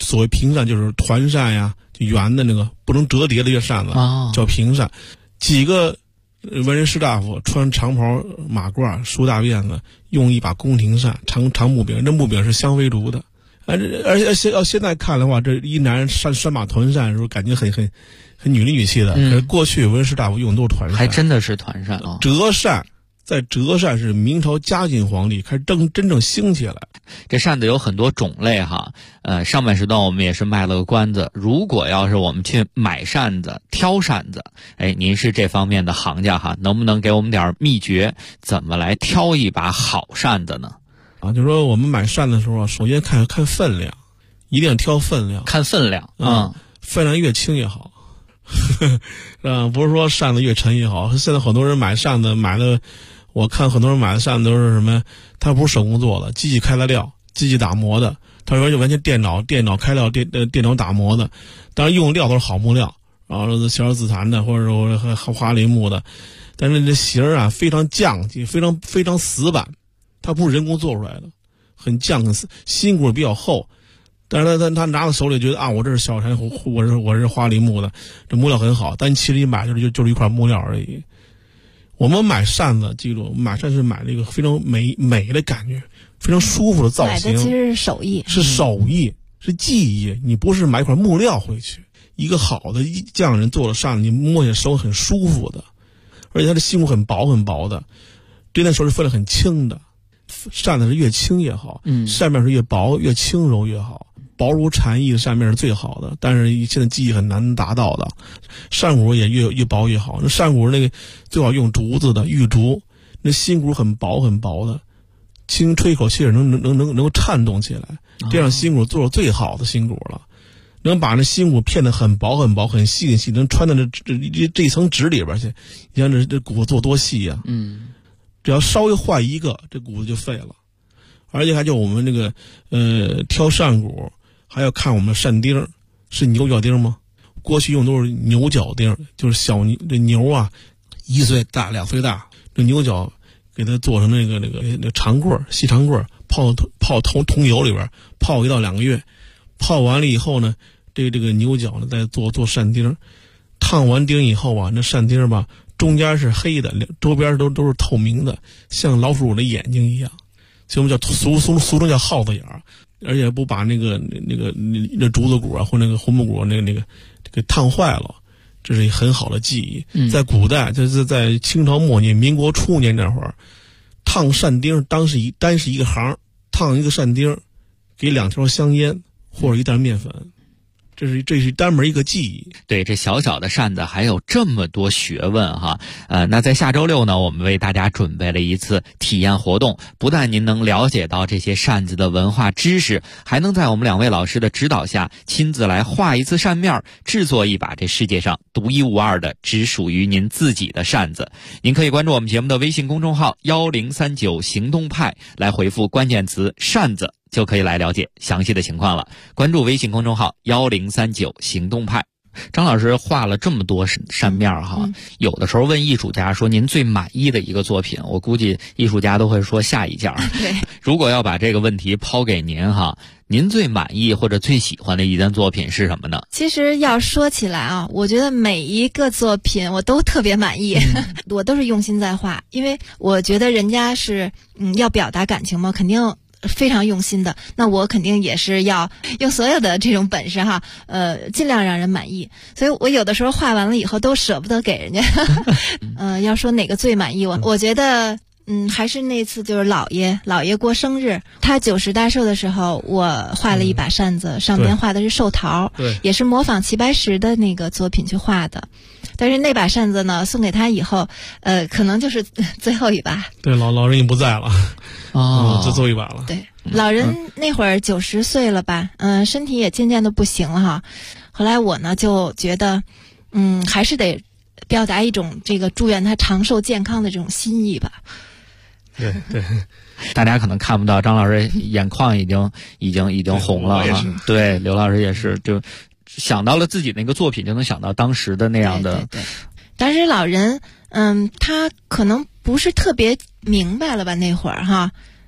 所谓平扇就是团扇呀，就圆的那个不能折叠的一个扇子，叫平扇。几个文人士大夫穿长袍马褂梳大辫子，用一把宫廷扇长木柄，这木柄是香妃竹的。而且要现在看的话，这一男人扇把团扇的时候，感觉很女里女气的。可是过去文人士大夫用的都是团扇， 还真的是团扇啊。 折扇，在折扇是明朝嘉靖皇帝开始真正兴起来。 这扇子有很多种类哈，上半时段我们也是卖了个关子。如果要是我们去买扇子、挑扇子，您是这方面的行家哈，能不能给我们点秘诀，怎么来挑一把好扇子呢？ 就是说我们买扇子的时候，首先看分量，一定要挑分量， 看分量， 分量越轻越好。不是说扇子越沉越好。现在很多人买扇子买的，我看很多人买的扇子都是什么？它不是手工做的，机器开的料，机器打磨的，它完全电脑开料，电脑打磨的。当然用料都是好木料，然后小儿紫檀的，或者说花梨木的，但是这形啊非常匠气，非常死板。它不是人工做出来的，很犟，很心骨比较厚，但是他拿到手里觉得我这是小柴，我是花梨木的，这木料很好，但其实你买就是一块木料而已。我们买扇子，记住，买扇是买了一个非常美的感觉，非常舒服的造型。 买的其实是手艺， 是技艺，你不是买一块木料回去。一个好的匠人做的扇子，你摸起手很舒服的，而且它的心骨很薄的，对那手是分得很轻的。扇子是越轻越好，扇面是越薄越轻柔越好，薄如蝉翼的扇面是最好的，但是现在技艺很难达到的。扇骨也越薄越好，那扇骨那个最好用竹子的玉竹，那心骨很薄的，轻吹一口气能够颤动起来，这样心骨做了最好的心骨了，能把那心骨片得很薄很细，能穿到这一层纸里边去。你看这骨做多细呀！只要稍微坏一个，这骨子就废了。而且还就我们这个挑扇骨，还要看我们的扇钉是牛角钉吗？过去用都是牛角钉，就是这牛啊，1岁大2岁大，这牛角给它做成那个长棍细长棍，泡桐油里边泡1到2个月，泡完了以后呢，这个牛角呢再做扇钉，烫完钉以后那扇钉吧。中间是黑的，周边都是透明的，像老鼠的眼睛一样，所以我们叫俗称叫耗子眼儿。而且不把那竹子骨或那个红木骨这个烫坏了，这是很好的技艺。在古代，就是在清朝末年、民国初年那会儿，烫扇钉单是一个行，烫一个扇钉，给2条香烟或者1袋面粉。这是单门一个技艺。 对，这小小的扇子还有这么多学问哈。那在下周6呢，我们为大家准备了一次体验活动，不但您能了解到这些扇子的文化知识，还能在我们2位老师的指导下，亲自来画一次扇面，制作一把这世界上独一无二的只属于您自己的扇子。您可以关注我们节目的微信公众号1039行动派，来回复关键词扇子，就可以来了解详细的情况了。关注微信公众号1039行动派。张老师画了这么多扇面哈，有的时候问艺术家说您最满意的一个作品，我估计艺术家都会说下一件。 对， 如果要把这个问题抛给您哈，您最满意或者最喜欢的一件作品是什么呢？ 其实要说起来我觉得每一个作品我都特别满意，我都是用心在画，因为我觉得人家是要表达感情嘛，肯定非常用心的，那我肯定也是要用所有的这种本事尽量让人满意。所以我有的时候画完了以后都舍不得给人家。要说哪个最满意，我觉得还是那次就是老爷过生日，他90大寿的时候，我画了一把扇子，上边画的是寿桃，也是模仿齐白石的那个作品去画的。但是那把扇子呢，送给他以后，可能就是最后一把。 对，老人已经不在了，最后一把了。 对，老人那会儿90岁了吧，身体也渐渐的不行了哈。后来我呢就觉得，还是得表达一种这个祝愿他长寿健康的这种心意吧。 对， 大家可能看不到张老师眼眶已经红了哈。对，刘老师也是，就想到了自己那个作品，就能想到当时的那样的。 对，当时老人他可能不是特别明白了吧那会儿哈。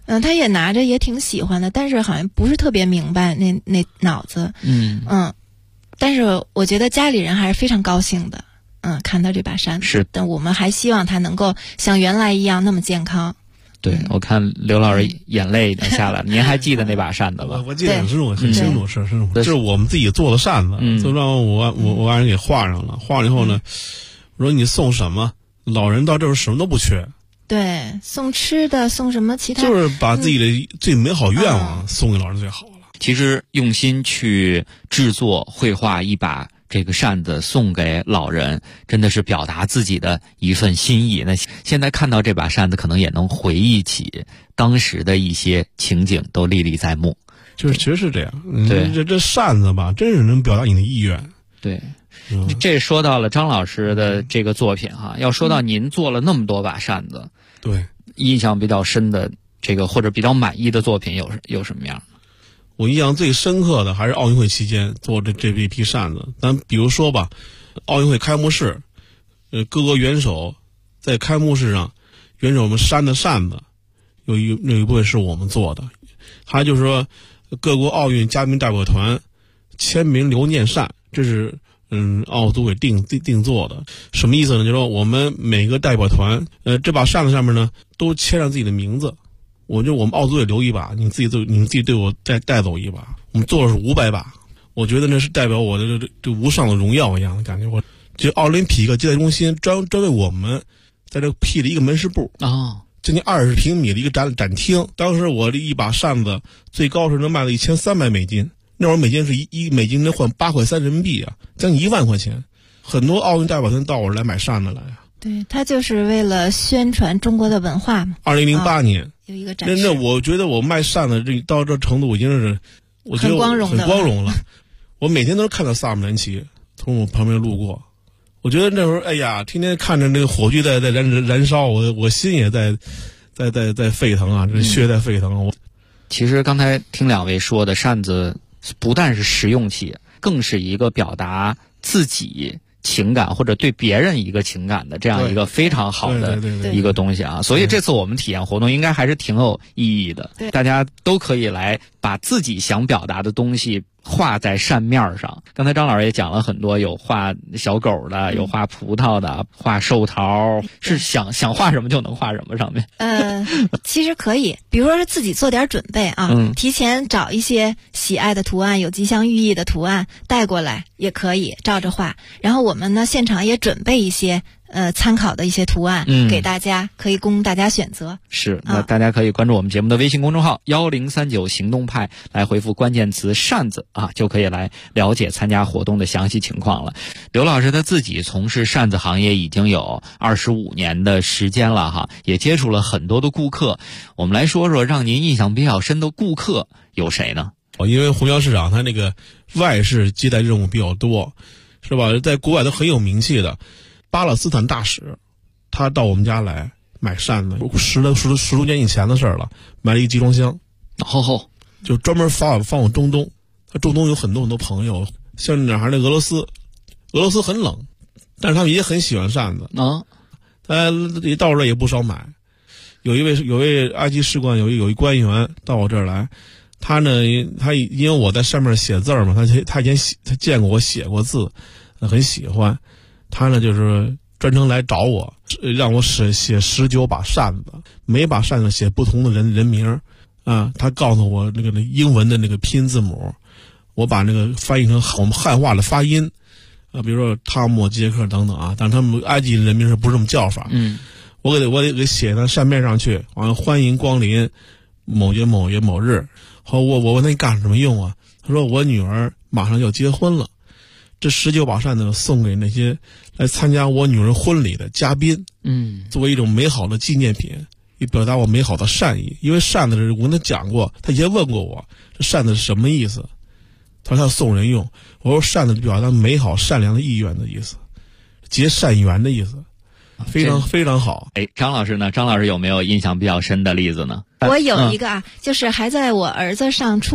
他也拿着也挺喜欢的，但是好像不是特别明白那脑子。但是我觉得家里人还是非常高兴的。看到这把扇子， 是， 但我们还希望它能够像原来一样那么健康。 对，我看刘老师眼泪已经下来了。您还记得那把扇子吗？ 我记得很清楚，很清楚，是这是我们自己做的扇子，就让我爱人给画上了。画了以后呢，我说你送什么？老人到这时候什么都不缺。 对，送吃的，送什么其他？ 就是把自己的最美好愿望送给老人最好了。 其实用心去制作绘画一把这个扇子送给老人，真的是表达自己的一份心意。那现在看到这把扇子，可能也能回忆起当时的一些情景，都历历在目。 就是其实是这样， 对， 这扇子吧，真是能表达你的意愿。 对，这说到了张老师的这个作品哈。要说到您做了那么多把扇子， 对， 印象比较深的这个或者比较满意的作品有什么样？ 我印象最深刻的还是奥运会期间做这一批扇子。咱比如说吧，奥运会开幕式，各个元首在开幕式上，元首们扇的扇子，有一部分是我们做的。还有就是说，各国奥运嘉宾代表团签名留念扇，这是奥组委定做的。什么意思呢？就是说我们每个代表团，这把扇子上面呢都签上自己的名字。我们奥组委留一把，你们自己对我带走一把。我们做的是500把，我觉得那是代表我的这无上的荣耀一样的感觉。我这奥林匹克接待中心专为我们在这辟了一个门市部将近20平米的一个展厅。当时我的一把扇子最高是能卖到1300美金，那会儿美金是一美金能换8块3人民币啊，将近1万块钱。很多奥运代表团到我这来买扇子来啊。 对，他就是为了宣传中国的文化嘛。 2008年。 有一个展示。 那我觉得我卖扇子到这程度已经是，我觉得很光荣了。我每天都看到萨姆兰奇从我旁边路过，我觉得那时候，哎呀，天天看着那个火炬在燃烧，我心也在沸腾啊，这血在沸腾。 其实刚才听两位说的，扇子不但是实用器，更是一个表达自己情感或者对别人一个情感的这样一个非常好的一个东西啊。所以这次我们体验活动应该还是挺有意义的，大家都可以来把自己想表达的东西画在扇面上。刚才张老师也讲了很多，有画小狗的，有画葡萄的，画寿桃，是想画什么就能画什么上面。 其实可以，比如说是自己做点准备啊，提前找一些喜爱的图案，有吉祥寓意的图案带过来也可以照着画。然后我们呢现场也准备一些参考的一些图案给大家，可以供大家选择。 是，那大家可以关注我们节目的微信公众号1039行动派，来回复关键词扇子啊，就可以来了解参加活动的详细情况了。刘老师他自己从事扇子行业已经有25年的时间了哈，也接触了很多的顾客。我们来说说让您印象比较深的顾客有谁呢？ 因为虹桥市场它那个外事接待任务比较多，是吧？在国外都很有名气的。巴勒斯坦大使，他到我们家来买扇子，十多年以前的事了，买了一个集装箱，就专门放我中东。他中东有很多朋友，像哪儿的俄罗斯很冷，但是他们也很喜欢扇子啊。他一到这也不少买。有一位埃及使馆有一官员到我这儿来，他呢，因为我在上面写字嘛，他以前他见过我写过字，很喜欢。他呢就是专程来找我，让我写19把扇子，每把扇子写不同的人名啊。他告诉我那个英文的那个拼音字母，我把那个翻译成我们汉化的发音啊，比如说汤姆、杰克等等啊，但是他们埃及人名是不是这么叫法？我给写到扇面上去，完了欢迎光临某月某月某日。后我问他你干什么用啊？他说我女儿马上要结婚了。这19把扇子送给那些来参加我女儿婚礼的嘉宾，作为一种美好的纪念品，以表达我美好的善意。因为扇子我跟他讲过，他以前问过我这扇子是什么意思，他说他要送人用。我说扇子表达美好善良的意愿的意思，结善缘的意思，非常非常好。 张老师呢？张老师有没有印象比较深的例子呢？ 我有一个就是还在我儿子上初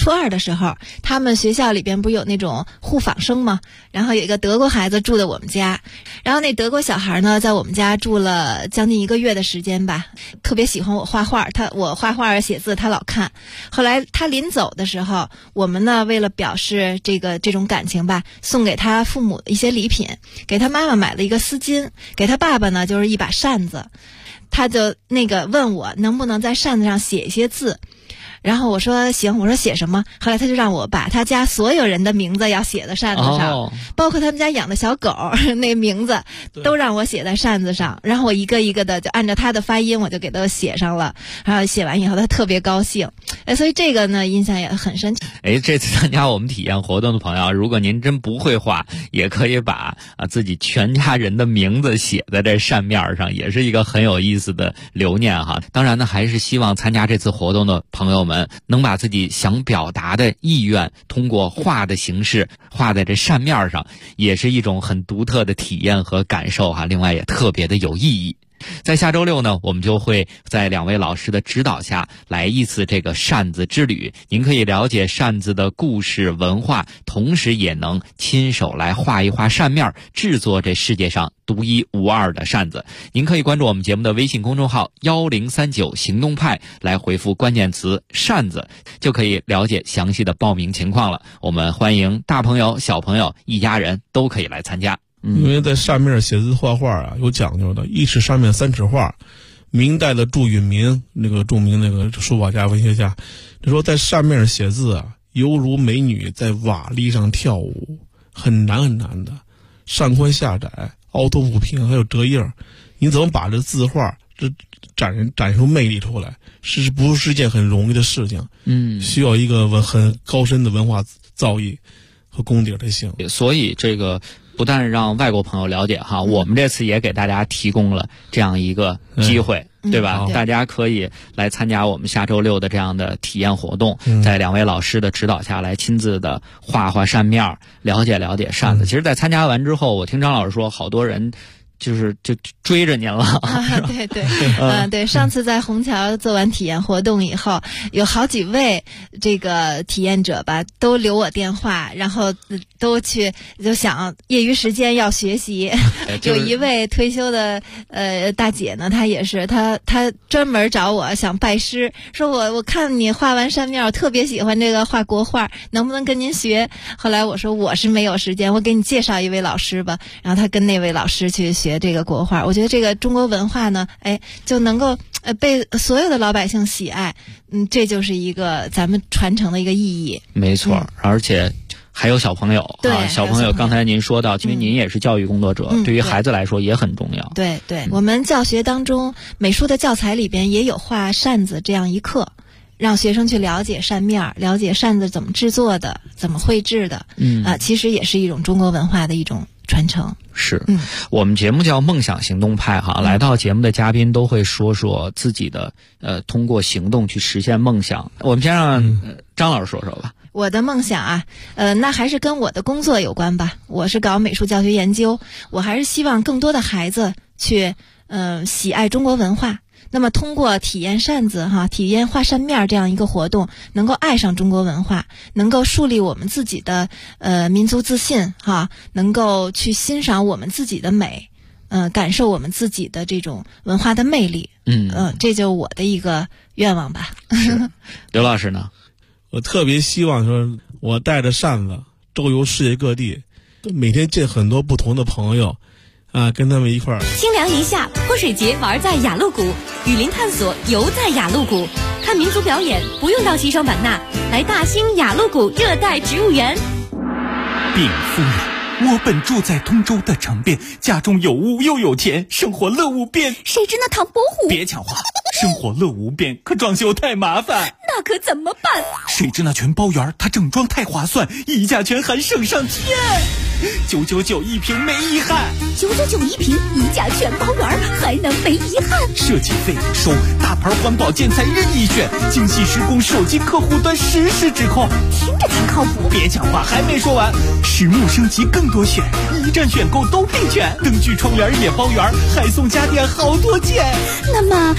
初二的时候，他们学校里边不是有那种互访生吗？然后有一个德国孩子住在我们家，然后那德国小孩呢在我们家住了将近1个月的时间吧，特别喜欢我画画，我画画写字他老看。后来他临走的时候，我们呢为了表示这种感情吧，送给他父母一些礼品，给他妈妈买了一个丝巾，给他爸爸呢就是一把扇子。他就问我能不能在扇子上写一些字，然后我说行，我说写什么？后来他就让我把他家所有人的名字要写在扇子上，包括他们家养的小狗那名字都让我写在扇子上，然后我一个一个的就按照他的发音我就给他写上了，然后写完以后他特别高兴，所以这个呢印象也很深。 这次参加我们体验活动的朋友，如果您真不会画，也可以把自己全家人的名字写在这扇面上，也是一个很有意思的留念哈。当然呢，还是希望参加这次活动的朋友们能把自己想表达的意愿通过画的形式画在这扇面上，也是一种很独特的体验和感受哈。另外也特别的有意义。在下周6呢，我们就会在2位老师的指导下来一次这个扇子之旅。您可以了解扇子的故事文化，同时也能亲手来画一画扇面，制作这世界上独一无二的扇子。您可以关注我们节目的微信公众号1039行动派，来回复关键词扇子，就可以了解详细的报名情况了。我们欢迎大朋友小朋友一家人都可以来参加。 因为在扇面写字画画啊有讲究的，1尺扇面3尺画。明代的祝允民，那个著名那个书法家文学家，就说在扇面写字啊，犹如美女在瓦砾上跳舞，很难很难的，扇宽下窄，凹凸不平，还有折印，你怎么把这字画这展出魅力出来，不是一件很容易的事情？需要一个很高深的文化造诣和功底才行。 所以这个不但让外国朋友了解哈，我们这次也给大家提供了这样一个机会，对吧？大家可以来参加我们下周6的这样的体验活动，在2位老师的指导下来亲自的画扇面，了解了解扇子。其实在参加完之后，我听张老师说好多人就追着您了。 对对，对，上次在虹桥做完体验活动以后，有好几位这个体验者吧，都留我电话，然后都去就想业余时间要学习。有一位退休的大姐呢，她也是，她专门找我想拜师，说我看你画完扇面，我特别喜欢这个画国画，能不能跟您学？后来我说我是没有时间，我给你介绍一位老师吧。然后她跟那位老师去学这个国画。我觉得这个中国文化呢，就能够被所有的老百姓喜爱，这就是一个咱们传承的一个意义。 没错，而且还有小朋友， 对， 小朋友刚才您说到，因为您也是教育工作者，对于孩子来说也很重要。 对对，我们教学当中美术的教材里边也有画扇子这样一课，让学生去了解扇面，了解扇子怎么制作的，怎么绘制的。其实也是一种中国文化的一种传承。 是，我们节目叫梦想行动派哈，来到节目的嘉宾都会说说自己的通过行动去实现梦想。我们先让张老师说说吧。 我的梦想啊，那还是跟我的工作有关吧。我是搞美术教学研究，我还是希望更多的孩子去喜爱中国文化。那么通过体验扇子体验画扇面这样一个活动，能够爱上中国文化，能够树立我们自己的民族自信能够去欣赏我们自己的美，感受我们自己的这种文化的魅力。这就是我的一个愿望吧。 刘老师呢？ 我特别希望说，我带着扇子周游世界各地，每天见很多不同的朋友。跟他们一块儿清凉一下，泼水节玩在雅鹿谷，雨林探索游在雅鹿谷，看民族表演不用到西双版纳，来大兴雅鹿谷热带植物园。 禀夫人，我本住在通州的城边，家中有屋又有田，生活乐无边。 谁知那唐伯虎？ 别抢话，生活乐无边，可装修太麻烦。 那可怎么办？ 谁知那全包园，它整装太划算，溢价全含省上天。999一瓶没遗憾 ，999一瓶，溢价全包圆，还能没遗憾？ 设计费收，大牌环保建材任意选，精细施工，手机客户端实时指控， 听着挺靠谱。 别讲话，还没说完，实木升级更多选，一站选购都配全，灯具窗帘也包圆，还送家电好多件。 那么什么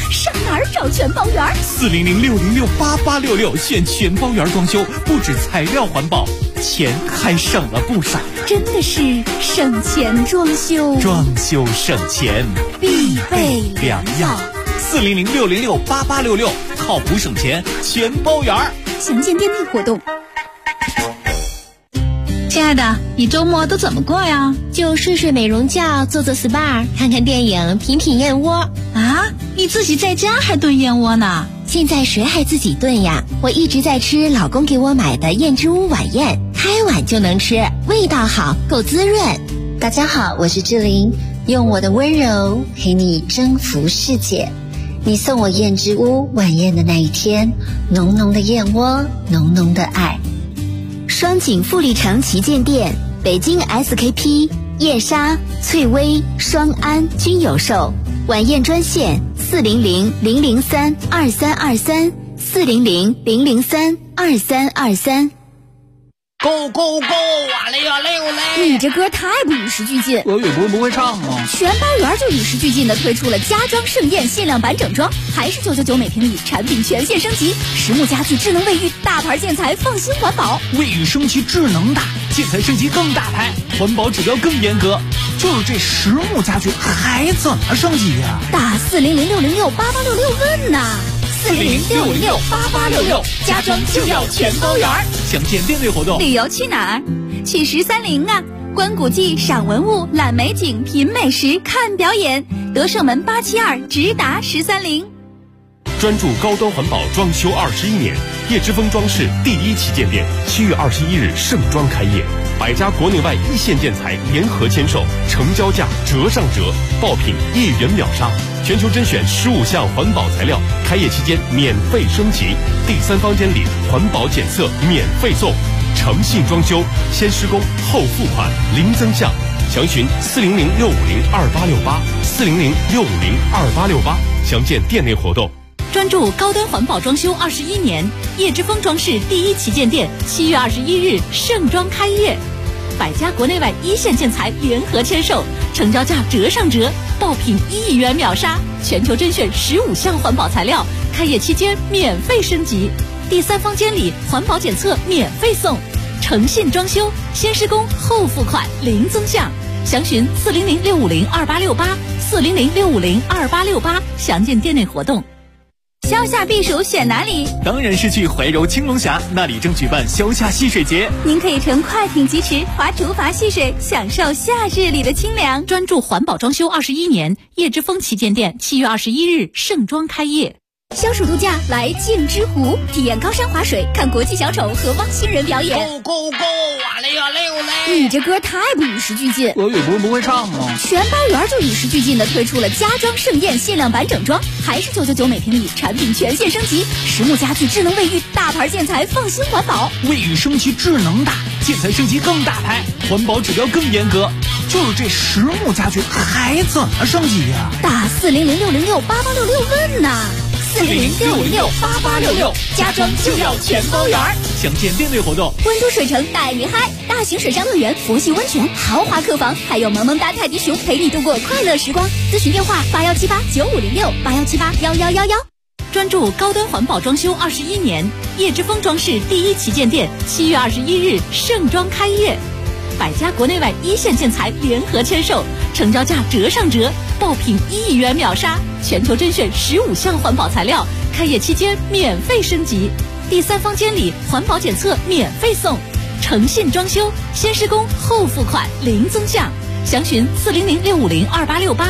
哪儿找全包园 ？400-606-8866，选全包园装修，不止材料环保，钱还省了不少。 真的是省钱装修， 装修省钱必备良药。 400-606-8866，靠谱省钱全包园。 详见店内活动。 亲爱的，你周末都怎么过呀？ 就睡睡美容觉，做做 SPA， 看看电影，品品燕窝。 啊，你自己在家还炖燕窝呢？ 现在谁还自己炖呀？我一直在吃老公给我买的燕之屋晚宴，开碗就能吃，味道好，够滋润。大家好，我是志玲，用我的温柔陪你征服世界。你送我燕之屋晚宴的那一天，浓浓的燕窝，浓浓的爱。 双井富力城旗舰店、北京 SKP、叶莎、翠微、双安均有售。晚宴专线400-003-2323 400-003-2323。 Go go go！ 哇嘞哇嘞哇嘞！ 你这歌太不与时俱进。 我不会唱吗？ 全包园就与时俱进的推出了家装盛宴限量版整装，还是999每平米，产品全线升级，实木家具、智能卫浴，大牌建材，放心环保。 卫浴升级智能大，建材升级更大牌，环保指标更严格。就是这实木家具还怎么升级呀？ 打400-606-8866问呐！400-606-8866，家装就要全包园。 详见店内活动。 旅游去哪儿？去1301啊！观古迹、赏文物、览美景、品美食、看表演。德胜门872，直达1301。 专注高端环保装修21年，叶之峰装饰第1旗舰店7月21日盛装开业，100家国内外一线建材联合签售，成交价折上折，爆品1元秒杀，全球甄选15项环保材料，开业期间免费升级，第3房间里环保检测免费送，诚信装修，先施工后付款，零增项。详询400-650-2868 400-650-2868，详见店内活动。 专注高端环保装修21年，叶之峰装饰第1旗舰店7月21日盛装开业，100家国内外一线建材联合签售，成交价折上折，爆品1亿元秒杀，全球甄选15项环保材料，开业期间免费升级，第3房间里环保检测免费送，诚信装修，先施工后付款，零增项。详询400-650-2868 400-650-2868，详见店内活动。 消夏避暑选哪里？ 当然是去怀柔青龙峡，那里正举办消夏戏水节。 您可以乘快艇疾驰，划竹筏戏水，享受夏日里的清凉。 专注环保装修21年，叶之峰旗舰店7月21日盛装开业。 消暑度假来镜之湖，体验高山滑水，看国际小丑和汪星人表演。 Go go go！ 哇嘞哇嘞哇嘞！ 你这歌太不与时俱进。 我不会唱吗？ 全包园就与时俱进的推出了家装盛宴限量版整装，还是999每平米，产品全线升级，实木家具、智能卫浴，大牌建材，放心环保。 卫浴升级智能大，建材升级更大牌，环保指标更严格。就是这实木家具还怎么升级呀？ 打400-606-8866问呐！400-606-8866，家装就要全包园。 详见店内活动。 温都水城带你嗨，大型水上乐园、佛系温泉、豪华客房，还有萌萌哒泰迪熊陪你度过快乐时光。咨询电话81789506 81781111。 专注高端环保装修21年，叶之峰装饰第1旗舰店7月21日盛装开业，100家国内外一线建材联合签售，成交价折上折，爆品1亿元秒杀，全球甄选15项环保材料，开业期间免费升级，第3房间里环保检测免费送，诚信装修，先施工后付款，零增项。详询400-650-2868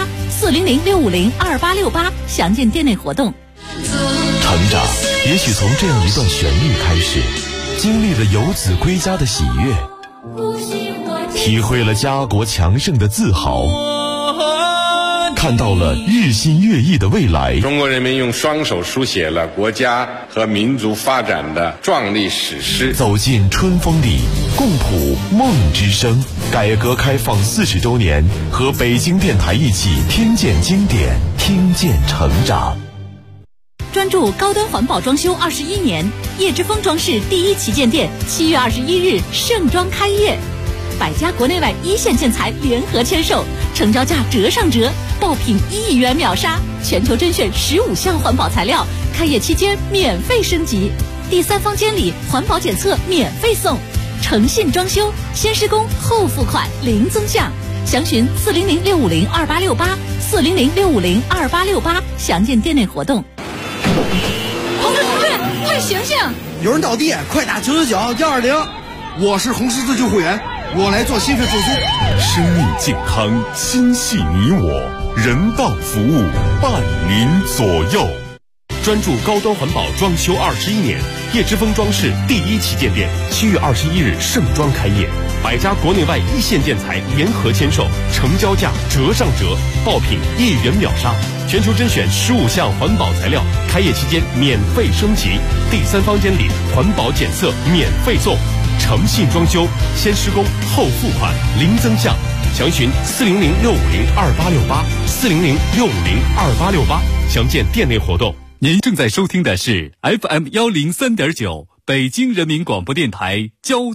400-650-2868，详见店内活动。 成长也许从这样一段旋律开始，经历了游子归家的喜悦，体会了家国强盛的自豪，看到了日新月异的未来。 中国人民用双手书写了国家和民族发展的壮丽史诗。 走进春风里，共谱梦之声。改革开放40周年，和北京电台一起听见经典，听见成长。 专注高端环保装修21年，叶之峰装饰第1旗舰店7月21日盛装开业百家国内外一线建材联合签售，成交价折上折，爆品1亿元秒杀，全球甄选15项环保材料，开业期间免费升级，第三方监理环保检测免费送，诚信装修，先施工后付款零增项，详询400-650-2868，400-650-2868，详见店内活动。 同志，快醒醒！ 有人倒地，快打999-120。我是红十字救护员，我来做心肺复苏。 生命健康，心系你我，人道服务伴您左右。专注高端环保装修21年，叶之峰装饰第一旗舰店7月21日盛装开业，100家国内外一线建材联合签售，成交价折上折，爆品1亿元秒杀，全球甄选15项环保材料，开业期间免费升级，第三方监理环保检测免费送，诚信装修，先施工后付款零增项，详询400-650-2868，400-650-2868，详见店内活动。 您正在收听的是 FM103.9北京人民广播电台交通。